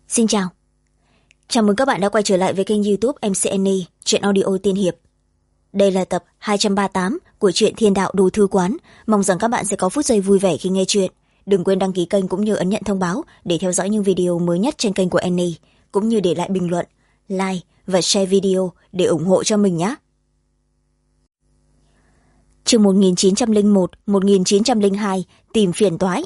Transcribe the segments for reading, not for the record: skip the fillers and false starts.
Xin chào. Chào mừng các bạn đã quay trở lại với kênh YouTube MC Annie, truyện audio tiên hiệp. Đây là tập 238 của truyện Thiên Đạo Đồ Thư Quán. Mong rằng các bạn sẽ có phút giây vui vẻ khi nghe truyện. Đừng quên đăng ký kênh cũng như ấn nhận thông báo để theo dõi những video mới nhất trên kênh của Annie, cũng như để lại bình luận, like và share video để ủng hộ cho mình nhé. Chương 1901-1902 tìm phiền toái.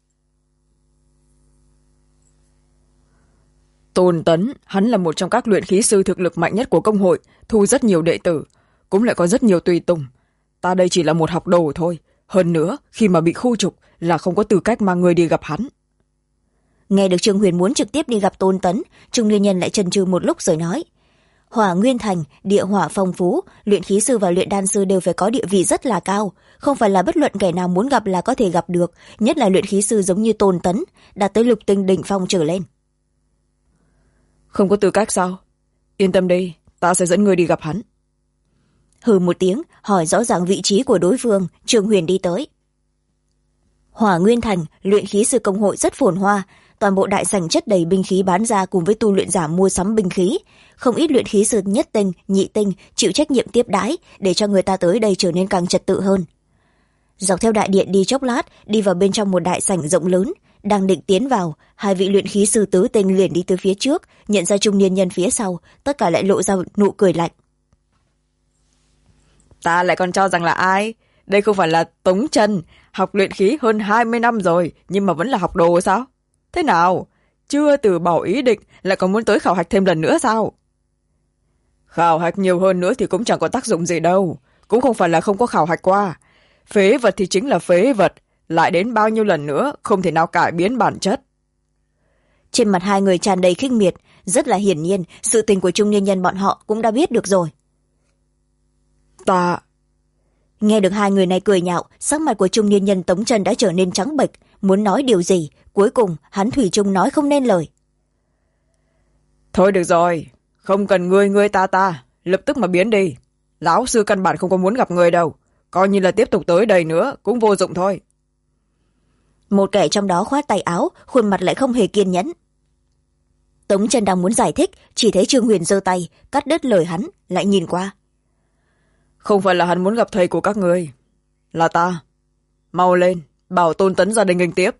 Tôn Tấn, hắn là một trong các luyện khí sư thực lực mạnh nhất của công hội, thu rất nhiều đệ tử, cũng lại có rất nhiều tùy tùng. Ta đây chỉ là một học đồ thôi, hơn nữa khi mà bị khu trục là không có tư cách mang người đi gặp hắn. Nghe được Trương Huyền muốn trực tiếp đi gặp Tôn Tấn, Trung Niên Nhân lại chần chừ một lúc rồi nói: Hỏa Nguyên Thành, địa hỏa phong phú, luyện khí sư và luyện đan sư đều phải có địa vị rất là cao, không phải là bất luận kẻ nào muốn gặp là có thể gặp được, nhất là luyện khí sư giống như Tôn Tấn, đạt tới lục tinh đỉnh phong trở lên. Không có tư cách sao? Yên tâm đi, ta sẽ dẫn người đi gặp hắn. Hừ một tiếng, hỏi rõ ràng vị trí của đối phương, Trương Huyền đi tới. Hỏa Nguyên Thành, luyện khí sư công hội rất phồn hoa, toàn bộ đại sảnh chất đầy binh khí bán ra cùng với tu luyện giả mua sắm binh khí, không ít luyện khí sư nhất tinh, nhị tinh chịu trách nhiệm tiếp đãi để cho người ta tới đây trở nên càng trật tự hơn. Dọc theo đại điện đi chốc lát, đi vào bên trong một đại sảnh rộng lớn, đang định tiến vào, hai vị luyện khí sư tứ tinh liền đi từ phía trước, nhận ra Trung Niên Nhân phía sau, tất cả lại lộ ra nụ cười lạnh. Ta lại còn cho rằng là ai? Đây không phải là Tống Trần, học luyện khí hơn 20 năm rồi, nhưng mà vẫn là học đồ sao? Thế nào? Chưa từ bỏ ý định, lại còn muốn tới khảo hạch thêm lần nữa sao? Khảo hạch nhiều hơn nữa thì cũng chẳng có tác dụng gì đâu, cũng không phải là không có khảo hạch qua. Phế vật thì chính là phế vật, lại đến bao nhiêu lần nữa không thể nào cải biến bản chất. Trên mặt hai người tràn đầy khinh miệt, rất là hiển nhiên sự tình của Trung Niên Nhân bọn họ cũng đã biết được rồi. Ta... Nghe được hai người này cười nhạo, sắc mặt của Trung Niên Nhân Tống Trần đã trở nên trắng bệch, muốn nói điều gì, cuối cùng hắn thủy chung nói không nên lời. Thôi được rồi, không cần ngươi ta, lập tức mà biến đi. Lão sư căn bản không có muốn gặp người đâu, coi như là tiếp tục tới đây nữa cũng vô dụng thôi. Một kẻ trong đó khoát tay áo, khuôn mặt lại không hề kiên nhẫn. Tống Trần đang muốn giải thích, chỉ thấy Trương Huyền giơ tay cắt đứt lời hắn, lại nhìn qua. Không phải là hắn muốn gặp thầy của các người, là ta. Mau lên, bảo Tôn Tấn ra đây nghênh tiếp.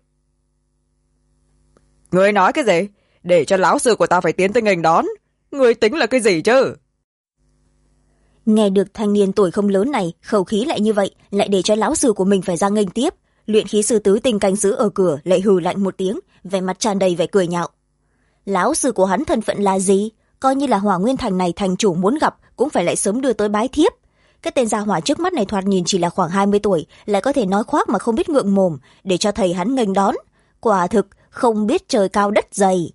Ngươi nói cái gì? Để cho lão sư của ta phải tiến tới nghênh đón, ngươi tính là cái gì chứ? Nghe được thanh niên tuổi không lớn này khẩu khí lại như vậy, lại để cho lão sư của mình phải ra nghênh tiếp. Luyện khí sư tứ tinh canh giữ ở cửa lại hừ lạnh một tiếng, vẻ mặt tràn đầy vẻ cười nhạo. Lão sư của hắn thân phận là gì? Coi như là Hỏa Nguyên Thành này thành chủ muốn gặp cũng phải lại sớm đưa tới bái thiếp. Cái tên gia hỏa trước mắt này thoạt nhìn chỉ là khoảng 20 tuổi, lại có thể nói khoác mà không biết ngượng mồm, để cho thầy hắn nghênh đón. Quả thực không biết trời cao đất dày.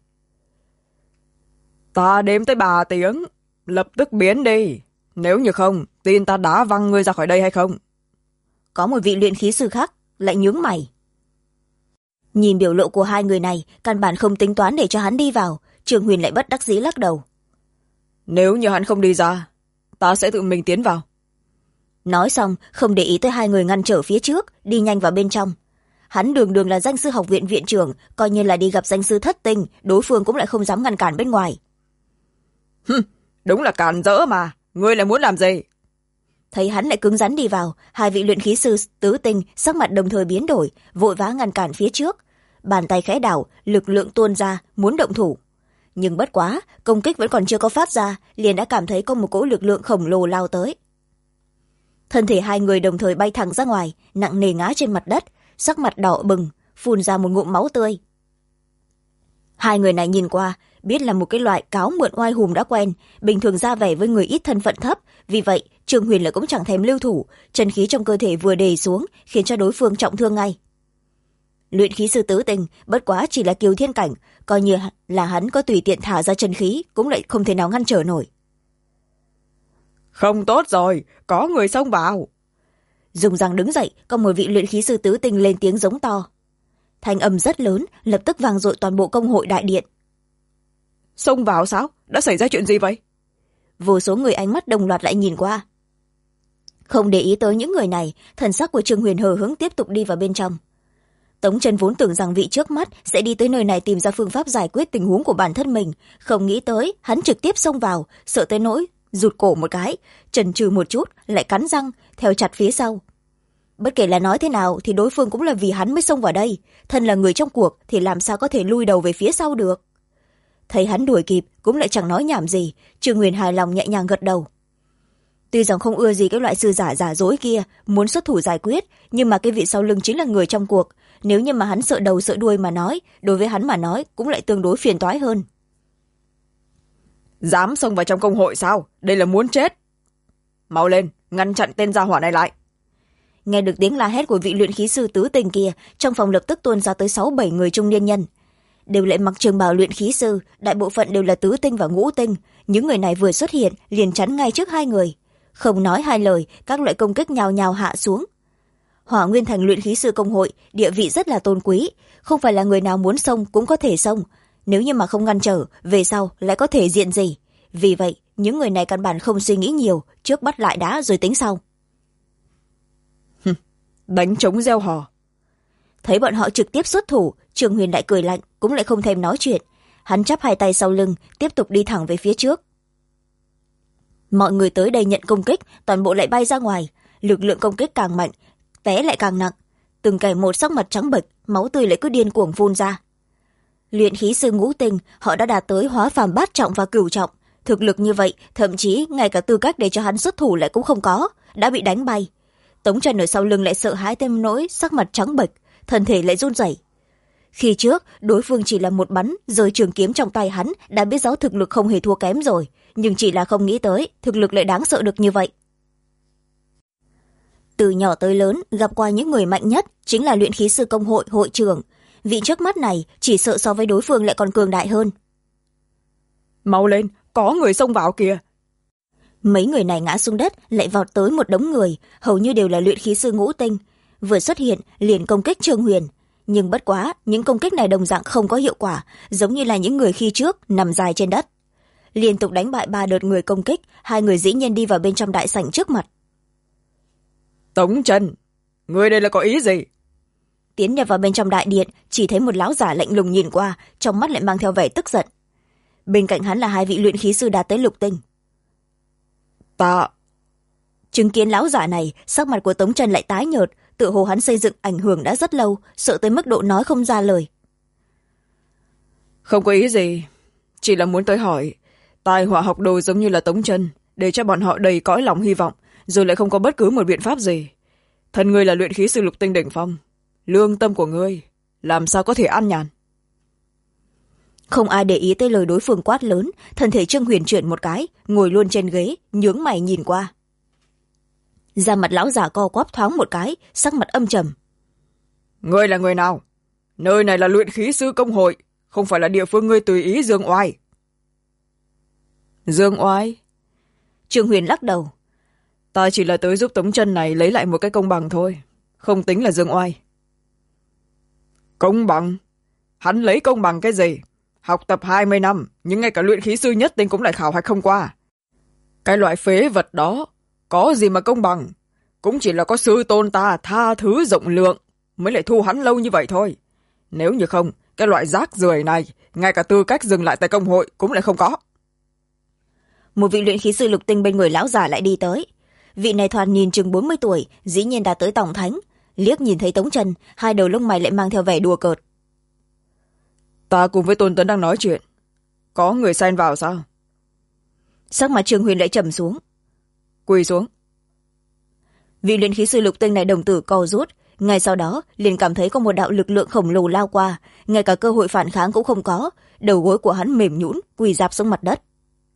Ta đếm tới 3 tiếng, lập tức biến đi. Nếu như không, tin ta đá văng ngươi ra khỏi đây hay không? Có một vị luyện khí sư khác lại nhướng mày. Nhìn biểu lộ của hai người này, căn bản không tính toán để cho hắn đi vào. Trương Huyền lại bất đắc dĩ lắc đầu. Nếu như hắn không đi ra, ta sẽ tự mình tiến vào. Nói xong, không để ý tới hai người ngăn trở phía trước, đi nhanh vào bên trong. Hắn đường đường là danh sư học viện viện trưởng, coi như là đi gặp danh sư thất tinh, đối phương cũng lại không dám ngăn cản bên ngoài. Đúng là cản rỡ mà, ngươi lại muốn làm gì? Thấy hắn lại cứng rắn đi vào, hai vị luyện khí sư tứ tinh sắc mặt đồng thời biến đổi, vội vã ngăn cản phía trước. Bàn tay khẽ đảo, lực lượng tuôn ra, muốn động thủ. Nhưng bất quá, công kích vẫn còn chưa có phát ra, liền đã cảm thấy có một cỗ lực lượng khổng lồ lao tới. Thân thể hai người đồng thời bay thẳng ra ngoài, nặng nề ngã trên mặt đất, sắc mặt đỏ bừng, phun ra một ngụm máu tươi. Hai người này nhìn qua, biết là một cái loại cáo mượn oai hùm đã quen, bình thường ra vẻ với người ít thân phận thấp, vì vậy Trương Huyền lại cũng chẳng thèm lưu thủ, chân khí trong cơ thể vừa đề xuống, khiến cho đối phương trọng thương ngay. Luyện khí sư tứ tinh, bất quá chỉ là kiều thiên cảnh, coi như là hắn có tùy tiện thả ra chân khí, cũng lại không thể nào ngăn trở nổi. Không tốt rồi, có người xông vào. Dùng răng đứng dậy, có một vị luyện khí sư tứ tinh lên tiếng giống to. Thanh âm rất lớn, lập tức vang dội toàn bộ công hội đại điện. Xông vào sao? Đã xảy ra chuyện gì vậy? Vô số người ánh mắt đồng loạt lại nhìn qua. Không để ý tới những người này, thần sắc của Trương Huyền hờ hững tiếp tục đi vào bên trong. Tống Trân vốn tưởng rằng vị trước mắt sẽ đi tới nơi này tìm ra phương pháp giải quyết tình huống của bản thân mình, không nghĩ tới hắn trực tiếp xông vào, sợ tới nỗi rụt cổ một cái, chần chừ một chút lại cắn răng theo chặt phía sau. Bất kể là nói thế nào thì đối phương cũng là vì hắn mới xông vào đây, thân là người trong cuộc thì làm sao có thể lui đầu về phía sau được. Thấy hắn đuổi kịp cũng lại chẳng nói nhảm gì, Trương Huyền hài lòng nhẹ nhàng gật đầu. Tuy rằng không ưa gì cái loại sư giả giả dối kia, muốn xuất thủ giải quyết, nhưng mà cái vị sau lưng chính là người trong cuộc, nếu như mà hắn sợ đầu sợ đuôi mà nói, đối với hắn mà nói cũng lại tương đối phiền toái hơn. Dám xông vào trong công hội sao? Đây là muốn chết. Mau lên, ngăn chặn tên gia hỏa này lại. Nghe được tiếng la hét của vị luyện khí sư tứ tình kia, trong phòng lập tức tuôn ra tới 6-7 người trung niên nhân. Đều lại mặc trường bào luyện khí sư, đại bộ phận đều là tứ tinh và ngũ tinh. Những người này vừa xuất hiện liền chắn ngay trước hai người. Không nói hai lời, các loại công kích nhào nhào hạ xuống. Hỏa Nguyên Thành luyện khí sư công hội, địa vị rất là tôn quý, không phải là người nào muốn xông cũng có thể xông. Nếu như mà không ngăn trở, về sau lại có thể diện gì. Vì vậy, những người này căn bản không suy nghĩ nhiều, trước bắt lại đá rồi tính sau. Đánh trống gieo hò. Thấy bọn họ trực tiếp xuất thủ, Trương Huyền lại cười lạnh, cũng lại không thèm nói chuyện. Hắn chắp hai tay sau lưng, tiếp tục đi thẳng về phía trước. Mọi người tới đây nhận công kích, toàn bộ lại bay ra ngoài. Lực lượng công kích càng mạnh, té lại càng nặng. Từng kẻ một sắc mặt trắng bệch, máu tươi lại cứ điên cuồng phun ra. Luyện khí sư ngũ tinh, họ đã đạt tới hóa phàm bát trọng và cửu trọng. Thực lực như vậy, thậm chí ngay cả tư cách để cho hắn xuất thủ lại cũng không có, đã bị đánh bay. Tống Trần ở sau lưng lại sợ hãi thêm nỗi, sắc mặt trắng bệch, thân thể lại run rẩy. Khi trước, đối phương chỉ là một bắn rơi trường kiếm trong tay hắn, đã biết rõ thực lực không hề thua kém rồi, nhưng chỉ là không nghĩ tới thực lực lại đáng sợ được như vậy. Từ nhỏ tới lớn, gặp qua những người mạnh nhất chính là luyện khí sư công hội hội trưởng. Vị trước mắt này chỉ sợ so với đối phương lại còn cường đại hơn. Mau lên, có người xông vào kìa. Mấy người này ngã xuống đất, lại vọt tới một đống người, hầu như đều là luyện khí sư ngũ tinh. Vừa xuất hiện, liền công kích Trương Huyền. Nhưng bất quá, những công kích này đồng dạng không có hiệu quả, giống như là những người khi trước nằm dài trên đất. Liên tục đánh bại 3 đợt người công kích, 2 người dĩ nhiên đi vào bên trong đại sảnh trước mặt. Tống Trần, người đây là có ý gì? Tiến nhập vào bên trong đại điện, chỉ thấy một lão giả lạnh lùng nhìn qua, trong mắt lại mang theo vẻ tức giận. Bên cạnh hắn là 2 vị luyện khí sư đạt tới lục tinh. Ta... Chứng kiến lão giả này, sắc mặt của Tống Trần lại tái nhợt, tựa hồ hắn xây dựng ảnh hưởng đã rất lâu, sợ tới mức độ nói không ra lời. Không có ý gì, chỉ là muốn tới hỏi, tai họa học đồ giống như là Tống Trần, để cho bọn họ đầy cõi lòng hy vọng, rồi lại không có bất cứ một biện pháp gì. Thân ngươi là luyện khí sư lục tinh đỉnh phong, lương tâm của ngươi làm sao có thể an nhàn. Không ai để ý tới lời đối phương quát lớn, thân thể Trương Huyền chuyển một cái, ngồi luôn trên ghế, nhướng mày nhìn qua. Da mặt lão giả co quắp thoáng một cái, sắc mặt âm trầm. Ngươi là người nào? Nơi này là luyện khí sư công hội, không phải là địa phương ngươi tùy ý dương oai. Dương oai? Trương Huyền lắc đầu. Ta chỉ là tới giúp Tống Trân này lấy lại một cái công bằng thôi, không tính là dương oai. Công bằng? Hắn lấy công bằng cái gì? Học tập 20 năm, nhưng ngay cả luyện khí sư nhất tinh cũng lại khảo hạch không qua. Cái loại phế vật đó, có gì mà công bằng? Cũng chỉ là có sư tôn ta tha thứ rộng lượng, mới lại thu hắn lâu như vậy thôi. Nếu như không, cái loại rác rưởi này, ngay cả tư cách dừng lại tại công hội cũng lại không có. Một vị luyện khí sư lục tinh bên người lão già lại đi tới. Vị này thoạt nhìn chừng 40 tuổi, dĩ nhiên đã tới tổng thánh. Liếc nhìn thấy Tống Trần, 2 đầu lông mày lại mang theo vẻ đùa cợt. Ta cùng với Tôn Tấn đang nói chuyện. Có người xen vào sao? Sắc mặt Trương Huyền lại trầm xuống. Quỳ xuống. Vị luyện khí sư lục tinh này đồng tử co rút, ngay sau đó liền cảm thấy có một đạo lực lượng khổng lồ lao qua, ngay cả cơ hội phản kháng cũng không có, đầu gối của hắn mềm nhũn, quỳ rạp xuống mặt đất.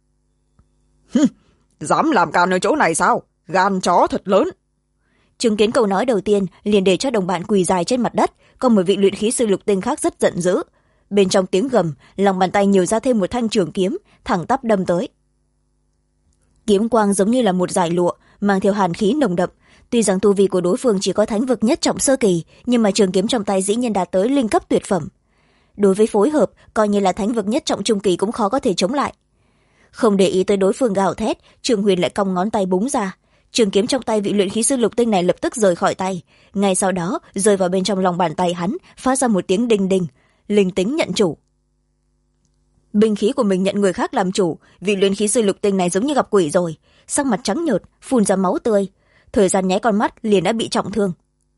Dám làm càn ở chỗ này sao? Gan chó thật lớn. Chứng kiến câu nói đầu tiên liền để cho đồng bạn quỳ dài trên mặt đất, còn một vị luyện khí sư lục tinh khác rất giận dữ. Bên trong tiếng gầm, lòng bàn tay nhiều ra thêm một thanh trường kiếm, thẳng tắp đâm tới. Kiếm quang giống như là một dải lụa, mang theo hàn khí nồng đậm. Tuy rằng tu vi của đối phương chỉ có thánh vực nhất trọng sơ kỳ, nhưng mà trường kiếm trong tay dĩ nhiên đạt tới linh cấp tuyệt phẩm. Đối với phối hợp, coi như là thánh vực nhất trọng trung kỳ cũng khó có thể chống lại. Không để ý tới đối phương gào thét, Trương Huyền lại cong ngón tay búng ra. trường kiếm trong tay vị luyện khí sư lục tinh này lập tức rời khỏi tay, ngay sau đó rơi vào bên trong lòng bàn tay hắn, phát ra một tiếng đinh đinh. Linh tính nhận chủ. Binh khí của mình nhận người khác làm chủ, vị luyện khí sư lục tinh này giống như gặp quỷ rồi, sắc mặt trắng nhợt, phun ra máu tươi, thời gian nháy con mắt liền đã bị trọng thương.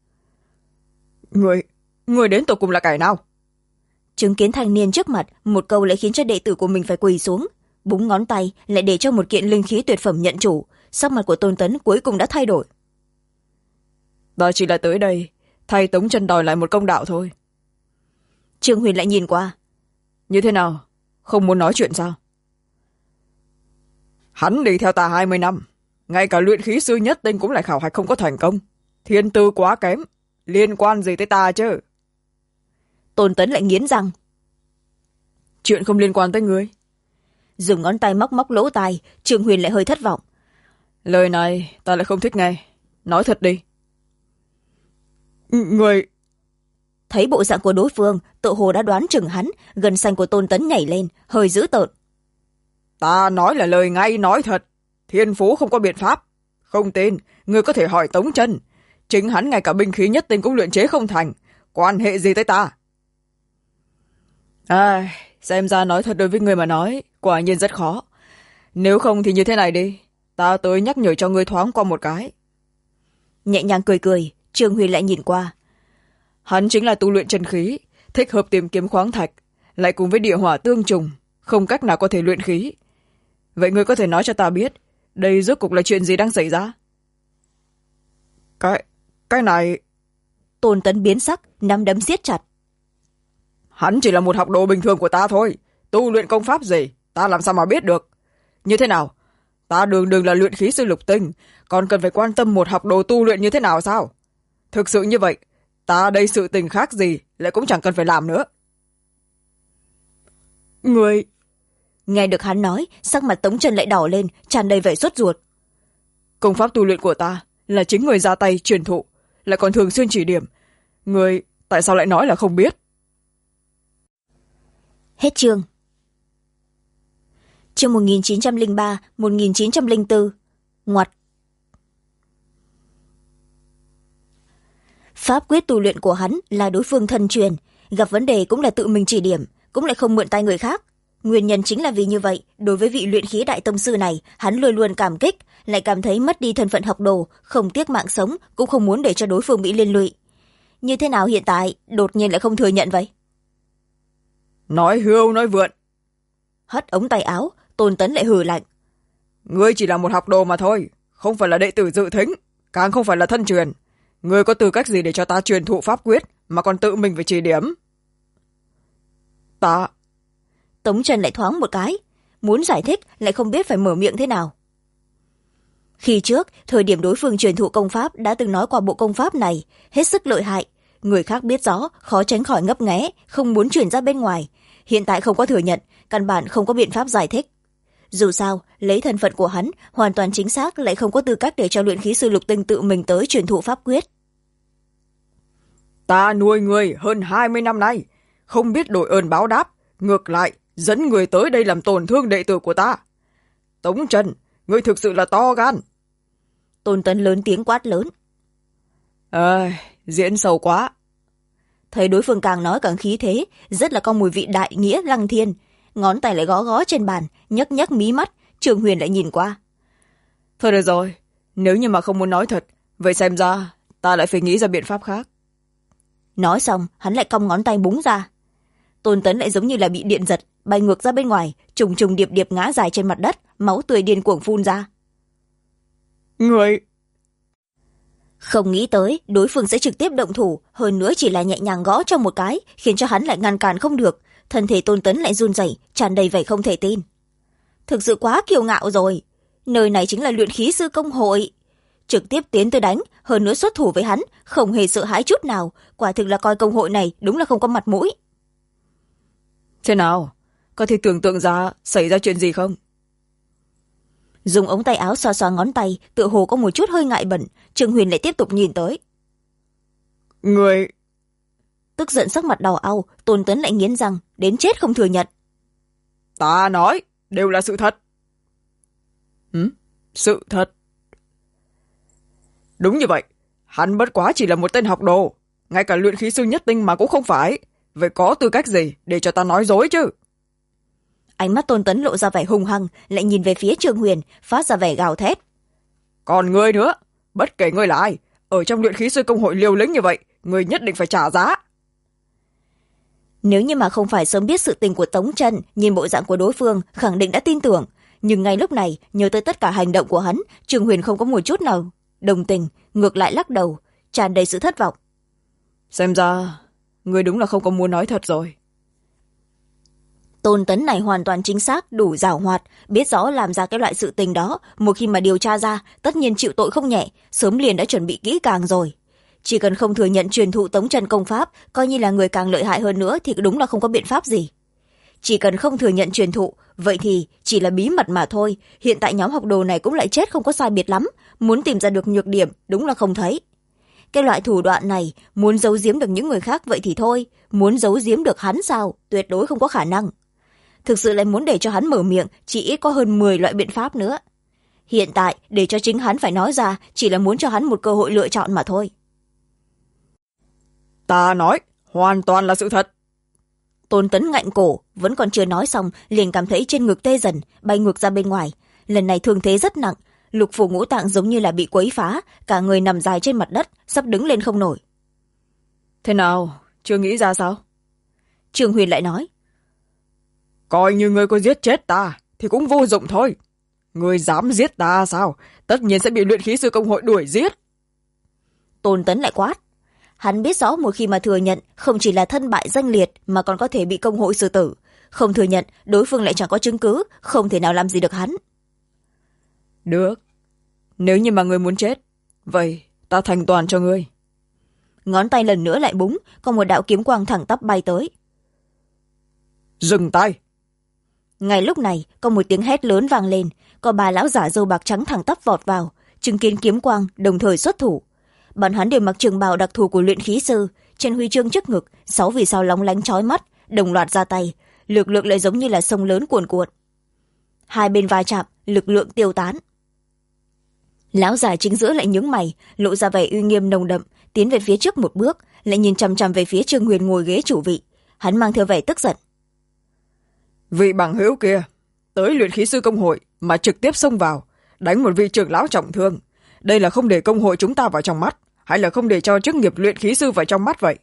Người đến tột cùng là kẻ nào? Chứng kiến thanh niên trước mặt, một câu lại khiến cho đệ tử của mình phải quỳ xuống, búng ngón tay lại để cho một kiện linh khí tuyệt phẩm nhận chủ. Sắc mặt của Tôn Tấn cuối cùng đã thay đổi. Ta chỉ là tới đây thay Tống Chân đòi lại một công đạo thôi. Trương Huyền lại nhìn qua. Như thế nào, không muốn nói chuyện sao? Hắn đi theo ta 20 năm, ngay cả luyện khí sư nhất tinh cũng lại khảo hạch không có thành công, thiên tư quá kém, liên quan gì tới ta chứ? Tôn Tấn lại nghiến răng. Chuyện không liên quan tới ngươi. Dùng ngón tay móc móc lỗ tai, Trương Huyền lại hơi thất vọng. Lời này ta lại không thích nghe, nói thật đi. Người... Thấy bộ dạng của đối phương, tự hồ đã đoán chừng hắn, gân xanh của Tôn Tấn nhảy lên, hơi dữ tợn. Ta nói là lời ngay nói thật, thiên phú không có biện pháp. Không tin, ngươi có thể hỏi Tống Chân, chính hắn ngay cả binh khí nhất tinh cũng luyện chế không thành, quan hệ gì tới ta? Xem ra nói thật đối với ngươi mà nói, quả nhiên rất khó. Nếu không thì như thế này đi, ta tới nhắc nhở cho ngươi thoáng qua một cái. Nhẹ nhàng cười cười, Trương Huyền lại nhìn qua. Hắn chính là tu luyện chân khí, thích hợp tìm kiếm khoáng thạch, lại cùng với địa hỏa tương trùng, không cách nào có thể luyện khí. Vậy ngươi có thể nói cho ta biết, đây rốt cuộc là chuyện gì đang xảy ra? Cái này... Tôn Tấn biến sắc, nắm đấm siết chặt. Hắn chỉ là một học đồ bình thường của ta thôi, tu luyện công pháp gì, ta làm sao mà biết được? Như thế nào? Ta đường là luyện khí sư lục tinh, còn cần phải quan tâm một học đồ tu luyện như thế nào sao? Thực sự như vậy, ta đây sự tình khác gì lại cũng chẳng cần phải làm nữa. Người... Nghe được hắn nói, sắc mặt Tống Chân lại đỏ lên, tràn đầy vẻ sốt ruột. Công pháp tu luyện của ta là chính người ra tay truyền thụ, lại còn thường xuyên chỉ điểm. Người tại sao lại nói là không biết? Hết chương. Chương 1903, 1904. Ngoặt. Pháp quyết tu luyện của hắn là đối phương thân truyền, gặp vấn đề cũng là tự mình chỉ điểm, cũng lại không mượn tay người khác. Nguyên nhân chính là vì như vậy, đối với vị luyện khí đại tông sư này, hắn luôn luôn cảm kích, lại cảm thấy mất đi thân phận học đồ, không tiếc mạng sống, cũng không muốn để cho đối phương bị liên lụy. Như thế nào hiện tại, đột nhiên lại không thừa nhận vậy? Nói hưu nói vượn. Hất ống tay áo, Tôn Tấn lại hừ lạnh. Ngươi chỉ là một học đồ mà thôi, không phải là đệ tử dự thính, càng không phải là thân truyền. Ngươi có tư cách gì để cho ta truyền thụ pháp quyết, mà còn tự mình phải chỉ điểm? Ta... Tống Chân lại thoáng một cái, muốn giải thích lại không biết phải mở miệng thế nào. Khi trước, thời điểm đối phương truyền thụ công pháp đã từng nói qua bộ công pháp này, hết sức lợi hại. Người khác biết rõ, khó tránh khỏi ngấp nghé, không muốn truyền ra bên ngoài. Hiện tại không có thừa nhận, căn bản không có biện pháp giải thích. Dù sao, lấy thân phận của hắn, hoàn toàn chính xác lại không có tư cách để cho luyện khí sư lục tinh tự mình tới truyền thụ pháp quyết. Ta nuôi người hơn 20 năm nay, không biết đổi ơn báo đáp, ngược lại, dẫn người tới đây làm tổn thương đệ tử của ta. Tống Chân, ngươi thực sự là to gan. Tôn Tấn lớn tiếng quát lớn. Diễn sâu quá. Thấy đối phương càng nói càng khí thế, rất là có mùi vị đại nghĩa lăng thiên. Ngón tay lại gõ gõ trên bàn, nhấc nhấc mí mắt, Trương Huyền lại nhìn qua. Thôi được rồi, nếu như mà không muốn nói thật, vậy xem ra ta lại phải nghĩ ra biện pháp khác. Nói xong, hắn lại cong ngón tay búng ra. Tôn Tấn lại giống như là bị điện giật, bay ngược ra bên ngoài, trùng trùng điệp điệp ngã dài trên mặt đất, máu tươi điên cuồng phun ra. Người... Không nghĩ tới, đối phương sẽ trực tiếp động thủ, hơn nữa chỉ là nhẹ nhàng gõ cho một cái, khiến cho hắn lại ngăn cản không được. Thân thể Tôn Tấn lại run rẩy, tràn đầy vẻ không thể tin. Thực sự quá kiêu ngạo rồi. Nơi này chính là luyện khí sư công hội. Trực tiếp tiến tới đánh, hơn nữa xuất thủ với hắn, không hề sợ hãi chút nào. Quả thực là coi công hội này đúng là không có mặt mũi. Thế nào? Có thể tưởng tượng ra xảy ra chuyện gì không? Dùng ống tay áo xoa xoa ngón tay, tựa hồ có một chút hơi ngại bẩn. Trương Huyền lại tiếp tục nhìn tới. Người... Tức giận sắc mặt đỏ au, Tôn Tấn lại nghiến răng, đến chết không thừa nhận. Ta nói, đều là sự thật. Sự thật. Đúng như vậy, hắn bất quá chỉ là một tên học đồ, ngay cả luyện khí sư nhất tinh mà cũng không phải. Vậy có tư cách gì để cho ta nói dối chứ? Ánh mắt Tôn Tấn lộ ra vẻ hung hăng, lại nhìn về phía Trương Huyền, phát ra vẻ gào thét. Còn ngươi nữa, bất kể ngươi là ai, ở trong luyện khí sư công hội liều lĩnh như vậy, ngươi nhất định phải trả giá. Nếu như mà không phải sớm biết sự tình của Tống Trân, nhìn bộ dạng của đối phương khẳng định đã tin tưởng, nhưng ngay lúc này nhớ tới tất cả hành động của hắn, Trương Huyền không có một chút nào đồng tình, ngược lại lắc đầu, tràn đầy sự thất vọng. Xem ra ngươi đúng là không có muốn nói thật rồi. Tôn Tấn này hoàn toàn chính xác, đủ giảo hoạt, biết rõ làm ra cái loại sự tình đó, một khi mà điều tra ra tất nhiên chịu tội không nhẹ, sớm liền đã chuẩn bị kỹ càng rồi. Chỉ cần không thừa nhận truyền thụ Tống Trần công pháp, coi như là người càng lợi hại hơn nữa thì đúng là không có biện pháp gì. Chỉ cần không thừa nhận truyền thụ, vậy thì chỉ là bí mật mà thôi. Hiện tại nhóm học đồ này cũng lại chết không có sai biệt lắm, muốn tìm ra được nhược điểm đúng là không thấy. Cái loại thủ đoạn này muốn giấu giếm được những người khác vậy thì thôi, muốn giấu giếm được hắn sao, tuyệt đối không có khả năng. Thực sự lại muốn để cho hắn mở miệng, chỉ ít có hơn 10 loại biện pháp nữa. Hiện tại để cho chính hắn phải nói ra, chỉ là muốn cho hắn một cơ hội lựa chọn mà thôi. Ta nói hoàn toàn là sự thật. Tôn Tấn ngạnh cổ, vẫn còn chưa nói xong liền cảm thấy trên ngực tê dần, bay ngược ra bên ngoài. Lần này thương thế rất nặng, lục phủ ngũ tạng giống như là bị quấy phá, cả người nằm dài trên mặt đất, sắp đứng lên không nổi. Thế nào, chưa nghĩ ra sao? Trương Huyền lại nói. Coi như ngươi có giết chết ta thì cũng vô dụng thôi. Ngươi dám giết ta sao? Tất nhiên sẽ bị luyện khí sư công hội đuổi giết. Tôn Tấn lại quát. Hắn biết rõ một khi mà thừa nhận không chỉ là thân bại danh liệt mà còn có thể bị công hội xử tử. Không thừa nhận, đối phương lại chẳng có chứng cứ, không thể nào làm gì được hắn. Được, nếu như mà ngươi muốn chết, vậy ta thành toàn cho ngươi. Ngón tay lần nữa lại búng, có một đạo kiếm quang thẳng tắp bay tới. Dừng tay. Ngay lúc này có một tiếng hét lớn vang lên, có ba lão giả râu bạc trắng thẳng tắp vọt vào, chứng kiến kiếm quang đồng thời xuất thủ. Bọn hắn đều mặc trường bào đặc thù của luyện khí sư, trên huy chương trước ngực 6 vì sao lóng lánh chói mắt, đồng loạt ra tay, lực lượng lại giống như là sông lớn cuồn cuộn. Hai bên va chạm, lực lượng tiêu tán. Lão già chính giữa lại nhướng mày, lộ ra vẻ uy nghiêm nồng đậm, tiến về phía trước một bước, lại nhìn chằm chằm về phía Trương Huyền ngồi ghế chủ vị. Hắn mang theo vẻ tức giận. Vị bằng hữu kia tới luyện khí sư công hội mà trực tiếp xông vào, đánh một vị trưởng lão trọng thương, đây là không để công hội chúng ta vào trong mắt, hay là không để cho chức nghiệp luyện khí sư vào trong mắt vậy?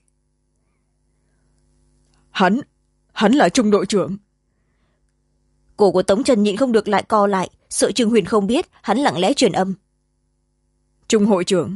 Hắn là trung đội trưởng. Cổ của Tống Trần nhịn không được lại co lại, sợ Trương Huyền không biết, hắn lặng lẽ truyền âm. Trung hội trưởng.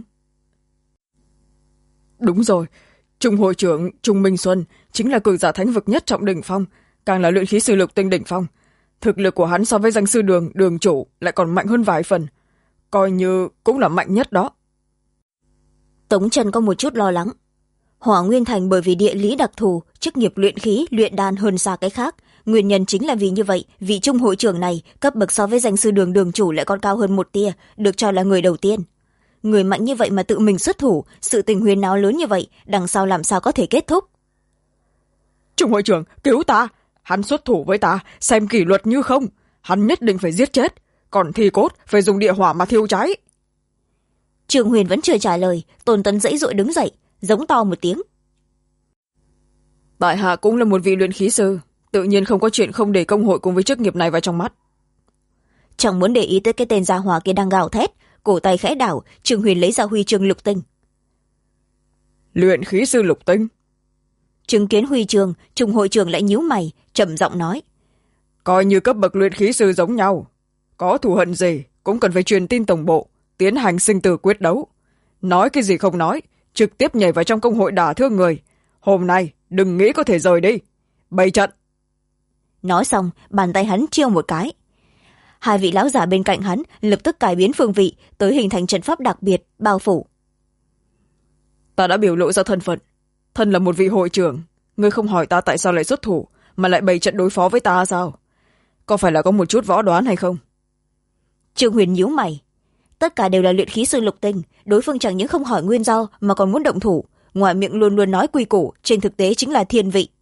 Đúng rồi, trung hội trưởng Trung Minh Xuân chính là cường giả thánh vực nhất trọng đỉnh phong, càng là luyện khí sư lục tinh đỉnh phong. Thực lực của hắn so với danh sư đường chủ lại còn mạnh hơn vài phần, coi như cũng là mạnh nhất đó. Tống Trần có một chút lo lắng. Hỏa Nguyên Thành bởi vì địa lý đặc thù, chức nghiệp luyện khí, luyện đan hơn xa cái khác. Nguyên nhân chính là vì như vậy, vị trung hội trưởng này cấp bậc so với danh sư đường chủ lại còn cao hơn một tia, được cho là người đầu tiên. Người mạnh như vậy mà tự mình xuất thủ, sự tình huyền náo lớn như vậy, đằng sau làm sao có thể kết thúc? Trung hội trưởng, cứu ta! Hắn xuất thủ với ta, xem kỷ luật như không. Hắn nhất định phải giết chết, còn thi cốt phải dùng địa hỏa mà thiêu cháy. Trương Huyền vẫn chưa trả lời, Tôn Tấn dãy dội đứng dậy, giống to một tiếng. Tại hạ cũng là một vị luyện khí sư, tự nhiên không có chuyện không để công hội cùng với chức nghiệp này vào trong mắt. Chẳng muốn để ý tới cái tên gia hỏa kia đang gào thét, cổ tay khẽ đảo, Trương Huyền lấy ra huy chương lục tinh. Luyện khí sư lục tinh? Chứng kiến huy chương, Trung hội trưởng lại nhíu mày, trầm giọng nói. Coi như cấp bậc luyện khí sư giống nhau, có thù hận gì cũng cần phải truyền tin tổng bộ, tiến hành sinh tử quyết đấu. Nói cái gì không nói, trực tiếp nhảy vào trong công hội đả thương người. Hôm nay đừng nghĩ có thể rời đi, bày trận. Nói xong, bàn tay hắn chiêu một cái. Hai vị lão giả bên cạnh hắn lập tức cải biến phương vị, tới hình thành trận pháp đặc biệt bao phủ. Ta đã biểu lộ ra thân phận, thân là một vị hội trưởng, ngươi không hỏi ta tại sao lại xuất thủ mà lại bày trận đối phó với ta sao? Có phải là có một chút võ đoán hay không? Trương Huyền nhíu mày. Tất cả đều là luyện khí sư lục tinh, đối phương chẳng những không hỏi nguyên do mà còn muốn động thủ, ngoài miệng luôn luôn nói quy củ, trên thực tế chính là thiên vị.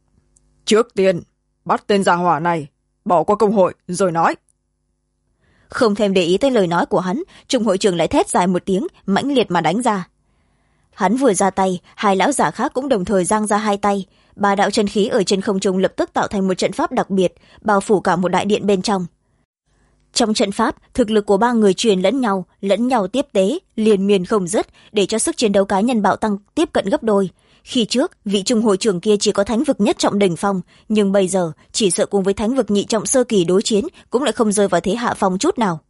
Trước tiên bắt tên gia hỏa này bỏ qua công hội rồi nói. Không thèm để ý tới lời nói của hắn, trung hội trưởng lại thét dài một tiếng, mãnh liệt mà đánh ra. Hắn vừa ra tay, hai lão giả khác cũng đồng thời giang ra hai tay. Ba đạo chân khí ở trên không trung lập tức tạo thành một trận pháp đặc biệt, bao phủ cả một đại điện bên trong. Trong trận pháp, thực lực của ba người truyền lẫn nhau tiếp tế, liên miên không dứt, để cho sức chiến đấu cá nhân bạo tăng tiếp cận gấp đôi. Khi trước, vị trung hội trưởng kia chỉ có thánh vực nhất trọng đỉnh phong, nhưng bây giờ chỉ sợ cùng với thánh vực nhị trọng sơ kỳ đối chiến cũng lại không rơi vào thế hạ phong chút nào.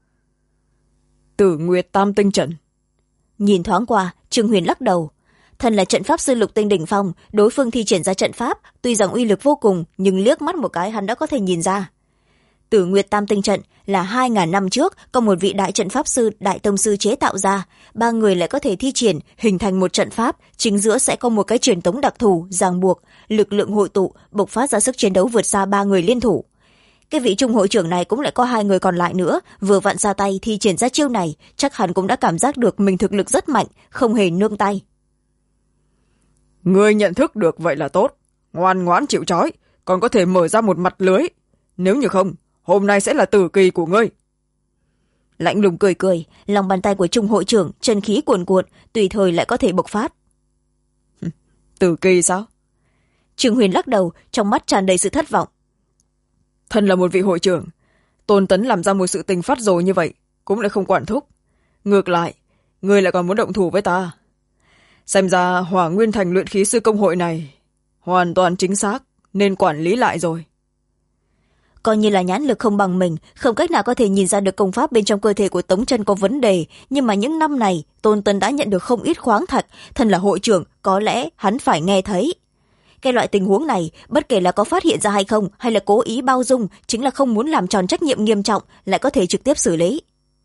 Tử Nguyệt Tam Tinh Trận. Nhìn thoáng qua, Trương Huyền lắc đầu. Thân là trận pháp sư lục tinh đỉnh phong, đối phương thi triển ra trận pháp, tuy rằng uy lực vô cùng, nhưng liếc mắt một cái hắn đã có thể nhìn ra. Tử Nguyệt Tam Tinh Trận là 2000 năm trước có một vị đại trận pháp sư, đại tông sư chế tạo ra, ba người lại có thể thi triển hình thành một trận pháp, chính giữa sẽ có một cái truyền tống đặc thù ràng buộc, lực lượng hội tụ, bộc phát ra sức chiến đấu vượt xa ba người liên thủ. Cái vị trung hội trưởng này cũng lại có hai người còn lại nữa, vừa vặn ra tay thi triển ra chiêu này, chắc hẳn cũng đã cảm giác được mình thực lực rất mạnh, không hề nương tay. Ngươi nhận thức được vậy là tốt, ngoan ngoãn chịu trói, còn có thể mở ra một mặt lưới. Nếu như không, hôm nay sẽ là tử kỳ của ngươi. Lạnh lùng cười cười, lòng bàn tay của trung hội trưởng chân khí cuồn cuộn, tùy thời lại có thể bộc phát. Tử kỳ sao? Trương Huyền lắc đầu, trong mắt tràn đầy sự thất vọng. Thân là một vị hội trưởng, Tôn Tấn làm ra một sự tình phát rồi như vậy cũng lại không quản thúc. Ngược lại, ngươi lại còn muốn động thủ với ta. Xem ra Hỏa Nguyên Thành luyện khí sư công hội này hoàn toàn chính xác, nên quản lý lại rồi. Coi như là nhãn lực không bằng mình, không cách nào có thể nhìn ra được công pháp bên trong cơ thể của Tống Chân có vấn đề, nhưng mà những năm này Tôn Tấn đã nhận được không ít khoáng thạch, thân là hội trưởng có lẽ hắn phải nghe thấy. Cái loại tình huống này, bất kể là có phát hiện ra hay không, hay là cố ý bao dung, chính là không muốn làm tròn trách nhiệm nghiêm trọng, lại có thể trực tiếp xử lý.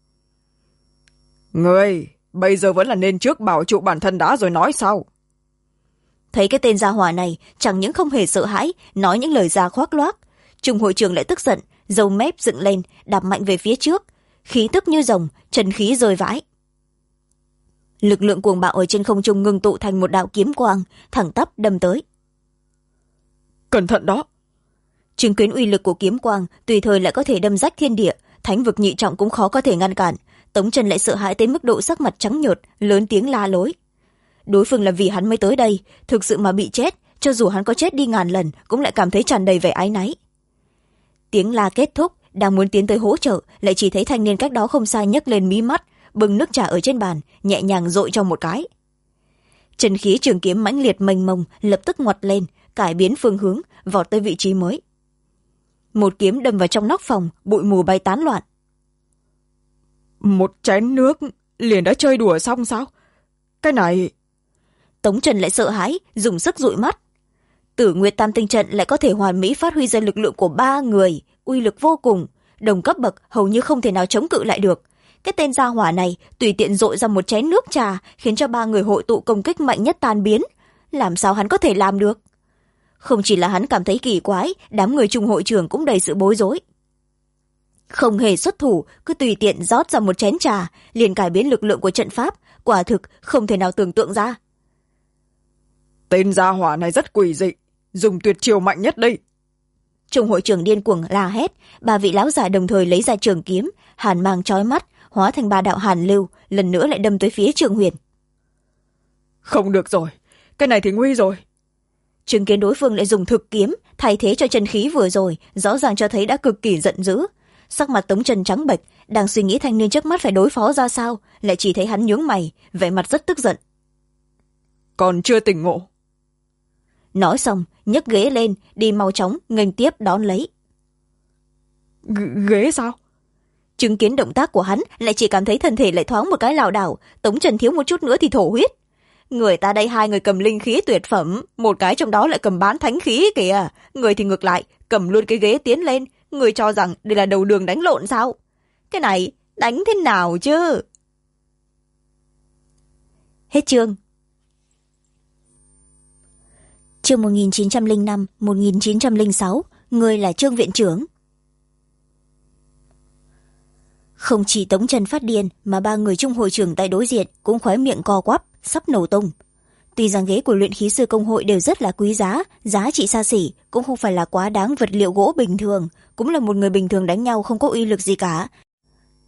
Ngươi bây giờ vẫn là nên trước bảo trụ bản thân đã rồi nói sau. Thấy cái tên gia hỏa này chẳng những không hề sợ hãi, nói những lời ra khoác loác, trung hội trưởng lại tức giận, râu mép dựng lên, đạp mạnh về phía trước, khí tức như rồng, chân khí rơi vãi. Lực lượng cuồng bạo ở trên không trung ngưng tụ thành một đạo kiếm quang, thẳng tắp đâm tới. Cẩn thận đó. Chứng kiến uy lực của kiếm quang, tùy thời lại có thể đâm rách thiên địa, thánh vực nhị trọng cũng khó có thể ngăn cản. Tống Trần lại sợ hãi tới mức độ sắc mặt trắng nhợt, lớn tiếng la lối. Đối phương là vì hắn mới tới đây, thực sự mà bị chết, cho dù hắn có chết đi ngàn lần cũng lại cảm thấy tràn đầy vẻ áy náy. Tiếng la kết thúc, đang muốn tiến tới hỗ trợ, lại chỉ thấy thanh niên cách đó không xa nhấc lên mí mắt, bưng nước trà ở trên bàn, nhẹ nhàng dội cho một cái. Chân khí trường kiếm mãnh liệt mênh mông lập tức ngoặt lên, cải biến phương hướng, vọt tới vị trí mới. Một kiếm đâm vào trong nóc phòng, bụi mù bay tán loạn. Một chén nước liền đã chơi đùa xong sao? Cái này... Tống Trần lại sợ hãi, dùng sức dụi mắt. Tử Nguyệt Tam Tinh Trận lại có thể hoàn mỹ phát huy ra lực lượng của ba người, uy lực vô cùng, đồng cấp bậc hầu như không thể nào chống cự lại được. Cái tên gia hỏa này tùy tiện dội ra một chén nước trà, khiến cho ba người hội tụ công kích mạnh nhất tan biến. Làm sao hắn có thể làm được? Không chỉ là hắn cảm thấy kỳ quái, đám người trung hội trưởng cũng đầy sự bối rối. Không hề xuất thủ, cứ tùy tiện rót ra một chén trà, liền cải biến lực lượng của trận pháp, quả thực không thể nào tưởng tượng ra. Tên gia hỏa này rất quỷ dị, dùng tuyệt chiêu mạnh nhất đây. Trung hội trưởng điên cuồng la hét, ba vị lão già đồng thời lấy ra trường kiếm, hàn mang chói mắt, hóa thành ba đạo hàn lưu, lần nữa lại đâm tới phía Trương Huyền. Không được rồi, cái này thì nguy rồi. Chứng kiến đối phương lại dùng thực kiếm thay thế cho chân khí vừa rồi, rõ ràng cho thấy đã cực kỳ giận dữ. Sắc mặt Tống Trần trắng bệch, đang suy nghĩ thanh niên trước mắt phải đối phó ra sao, lại chỉ thấy hắn nhướng mày, vẻ mặt rất tức giận. Còn chưa tỉnh ngộ. Nói xong, nhấc ghế lên, đi mau chóng nghênh tiếp đón lấy. Ghế sao? Chứng kiến động tác của hắn, lại chỉ cảm thấy thân thể lại thoáng một cái lảo đảo, Tống Trần thiếu một chút nữa thì thổ huyết. Người ta đây hai người cầm linh khí tuyệt phẩm, một cái trong đó lại cầm bán thánh khí kìa, người thì ngược lại cầm luôn cái ghế tiến lên, người cho rằng đây là đầu đường đánh lộn sao? Cái này đánh thế nào chứ? Hết chương. Chương 1905-1906, người là Trương viện trưởng. Không chỉ Tống Trần phát điên, mà ba người trung hội trưởng tại đối diện cũng khóe miệng co quắp, sắp nổ tung. Tuy rằng ghế của luyện khí sư công hội đều rất là quý giá, giá trị xa xỉ, cũng không phải là quá đáng vật liệu gỗ bình thường, cũng là một người bình thường đánh nhau không có uy lực gì cả.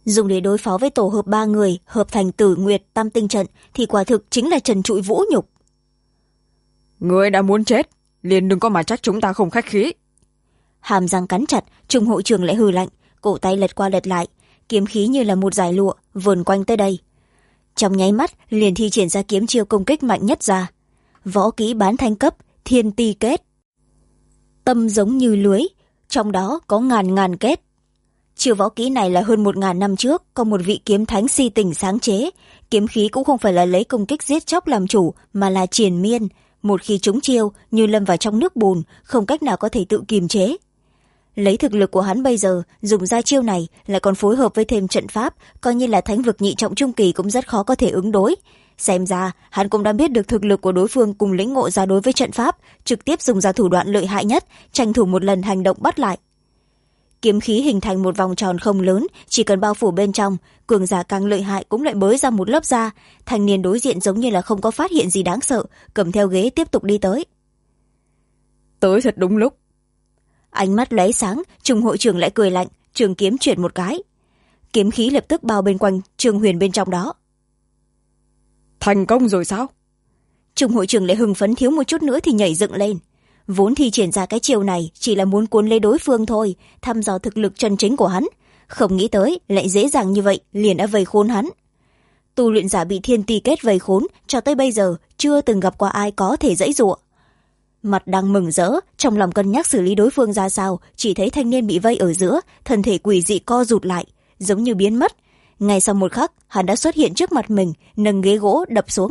Dùng để đối phó với tổ hợp 3 người hợp thành Tử Nguyệt Tam Tinh trận thì quả thực chính là trần trụi vũ nhục. Ngươi đã muốn chết, liền đừng có mà trách chúng ta không khách khí. Hàm răng cắn chặt, Trung hội trưởng lại hừ lạnh, cổ tay lật qua lật lại, kiếm khí như là một dải lụa vờn quanh tới đây. Trong nháy mắt liền thi triển ra kiếm chiêu công kích mạnh nhất ra. Võ kỹ bán thanh cấp, Thiên Ti Kết. Tâm giống như lưới, trong đó có ngàn ngàn kết. Chiêu võ kỹ này là hơn 1000 năm trước có một vị kiếm thánh si tình sáng chế. Kiếm khí cũng không phải là lấy công kích giết chóc làm chủ, mà là triền miên. Một khi trúng chiêu như lâm vào trong nước bùn, không cách nào có thể tự kiềm chế. Lấy thực lực của hắn bây giờ, dùng ra chiêu này lại còn phối hợp với thêm trận pháp, coi như là thánh vực nhị trọng trung kỳ cũng rất khó có thể ứng đối. Xem ra hắn cũng đã biết được thực lực của đối phương cùng lĩnh ngộ ra đối với trận pháp, trực tiếp dùng ra thủ đoạn lợi hại nhất, tranh thủ một lần hành động bắt lại. Kiếm khí hình thành một vòng tròn không lớn, chỉ cần bao phủ bên trong, cường giả càng lợi hại cũng lại bới ra một lớp da. Thanh niên đối diện giống như là không có phát hiện gì đáng sợ, cầm theo ghế tiếp tục đi tới. Tới thật đúng lúc. Ánh mắt lóe sáng, Trung hội trưởng lại cười lạnh, trường kiếm chuyển một cái. Kiếm khí lập tức bao bên quanh Trương Huyền bên trong đó. Thành công rồi sao? Trung hội trưởng lại hưng phấn thiếu một chút nữa thì nhảy dựng lên. Vốn thi triển ra cái chiều này chỉ là muốn cuốn lấy đối phương thôi, thăm dò thực lực chân chính của hắn. Không nghĩ tới lại dễ dàng như vậy liền đã vây khốn hắn. Tu luyện giả bị Thiên Ti Kết vây khốn, cho tới bây giờ chưa từng gặp qua ai có thể giãy giụa. Mặt đang mừng rỡ, trong lòng cân nhắc xử lý đối phương ra sao, chỉ thấy thanh niên bị vây ở giữa, thân thể quỷ dị co rụt lại, giống như biến mất. Ngay sau một khắc, hắn đã xuất hiện trước mặt mình, nâng ghế gỗ đập xuống.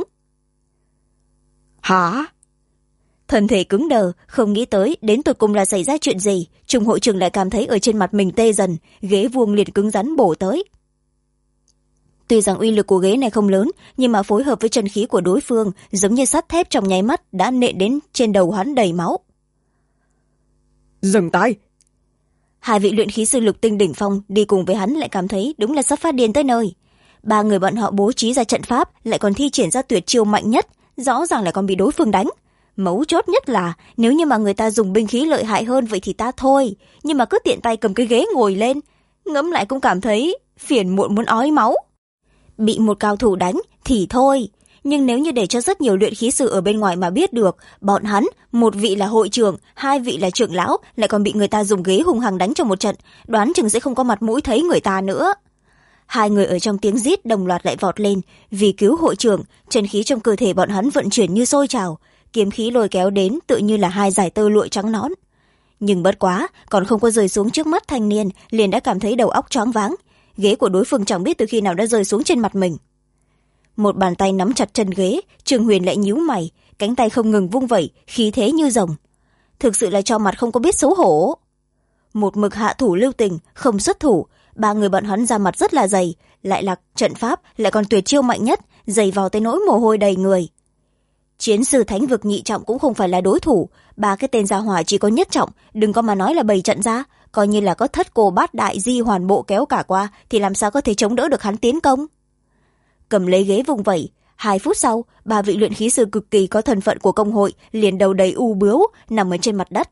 Hả? Thân thể cứng đờ, không nghĩ tới đến tột cùng là xảy ra chuyện gì. Trung hội trưởng lại cảm thấy ở trên mặt mình tê dần, ghế vuông liền cứng rắn bổ tới. Tuy rằng uy lực của ghế này không lớn, nhưng mà phối hợp với chân khí của đối phương, giống như sắt thép trong nháy mắt đã nện đến trên đầu hắn đầy máu. Dừng tay! Hai vị luyện khí sư Lục Tinh đỉnh phong đi cùng với hắn lại cảm thấy đúng là sắp phát điên tới nơi. 3 người bọn họ bố trí ra trận pháp, lại còn thi triển ra tuyệt chiêu mạnh nhất, rõ ràng lại còn bị đối phương đánh. Mấu chốt nhất là nếu như mà người ta dùng binh khí lợi hại hơn vậy thì ta thôi, nhưng mà cứ tiện tay cầm cái ghế ngồi lên, ngẫm lại cũng cảm thấy phiền muộn muốn ói máu. Bị một cao thủ đánh thì thôi, nhưng nếu như để cho rất nhiều luyện khí sư ở bên ngoài mà biết được, bọn hắn, một vị là hội trưởng, 2 vị là trưởng lão, lại còn bị người ta dùng ghế hung hăng đánh trong một trận, đoán chừng sẽ không có mặt mũi thấy người ta nữa. 2 người ở trong tiếng rít đồng loạt lại vọt lên, vì cứu hội trưởng, chân khí trong cơ thể bọn hắn vận chuyển như sôi trào, kiếm khí lôi kéo đến tự như là 2 dải tơ lụa trắng nõn. Nhưng bất quá, còn không có rơi xuống trước mắt thanh niên, liền đã cảm thấy đầu óc choáng váng. Ghế của đối phương chẳng biết từ khi nào đã rơi xuống trên mặt mình. Một bàn tay nắm chặt chân ghế, Trương Huyền lại nhíu mày, cánh tay không ngừng vung vẩy, khí thế như rồng. Thực sự là cho mặt không có biết xấu hổ. Một mực hạ thủ lưu tình, không xuất thủ, 3 người bọn hắn ra mặt rất là dày, lại là trận pháp, lại còn tuyệt chiêu mạnh nhất, dày vào tới nỗi mồ hôi đầy người. Chiến sư thánh vực nhị trọng cũng không phải là đối thủ, 3 cái tên gia hỏa chỉ có nhất trọng, đừng có mà nói là bày trận ra, coi như là có thất cô bát đại di hoàn bộ kéo cả qua thì làm sao có thể chống đỡ được hắn tiến công. Cầm lấy ghế vùng vẩy, 2 phút sau, 3 vị luyện khí sư cực kỳ có thân phận của công hội liền đầu đầy u bướu nằm ở trên mặt đất.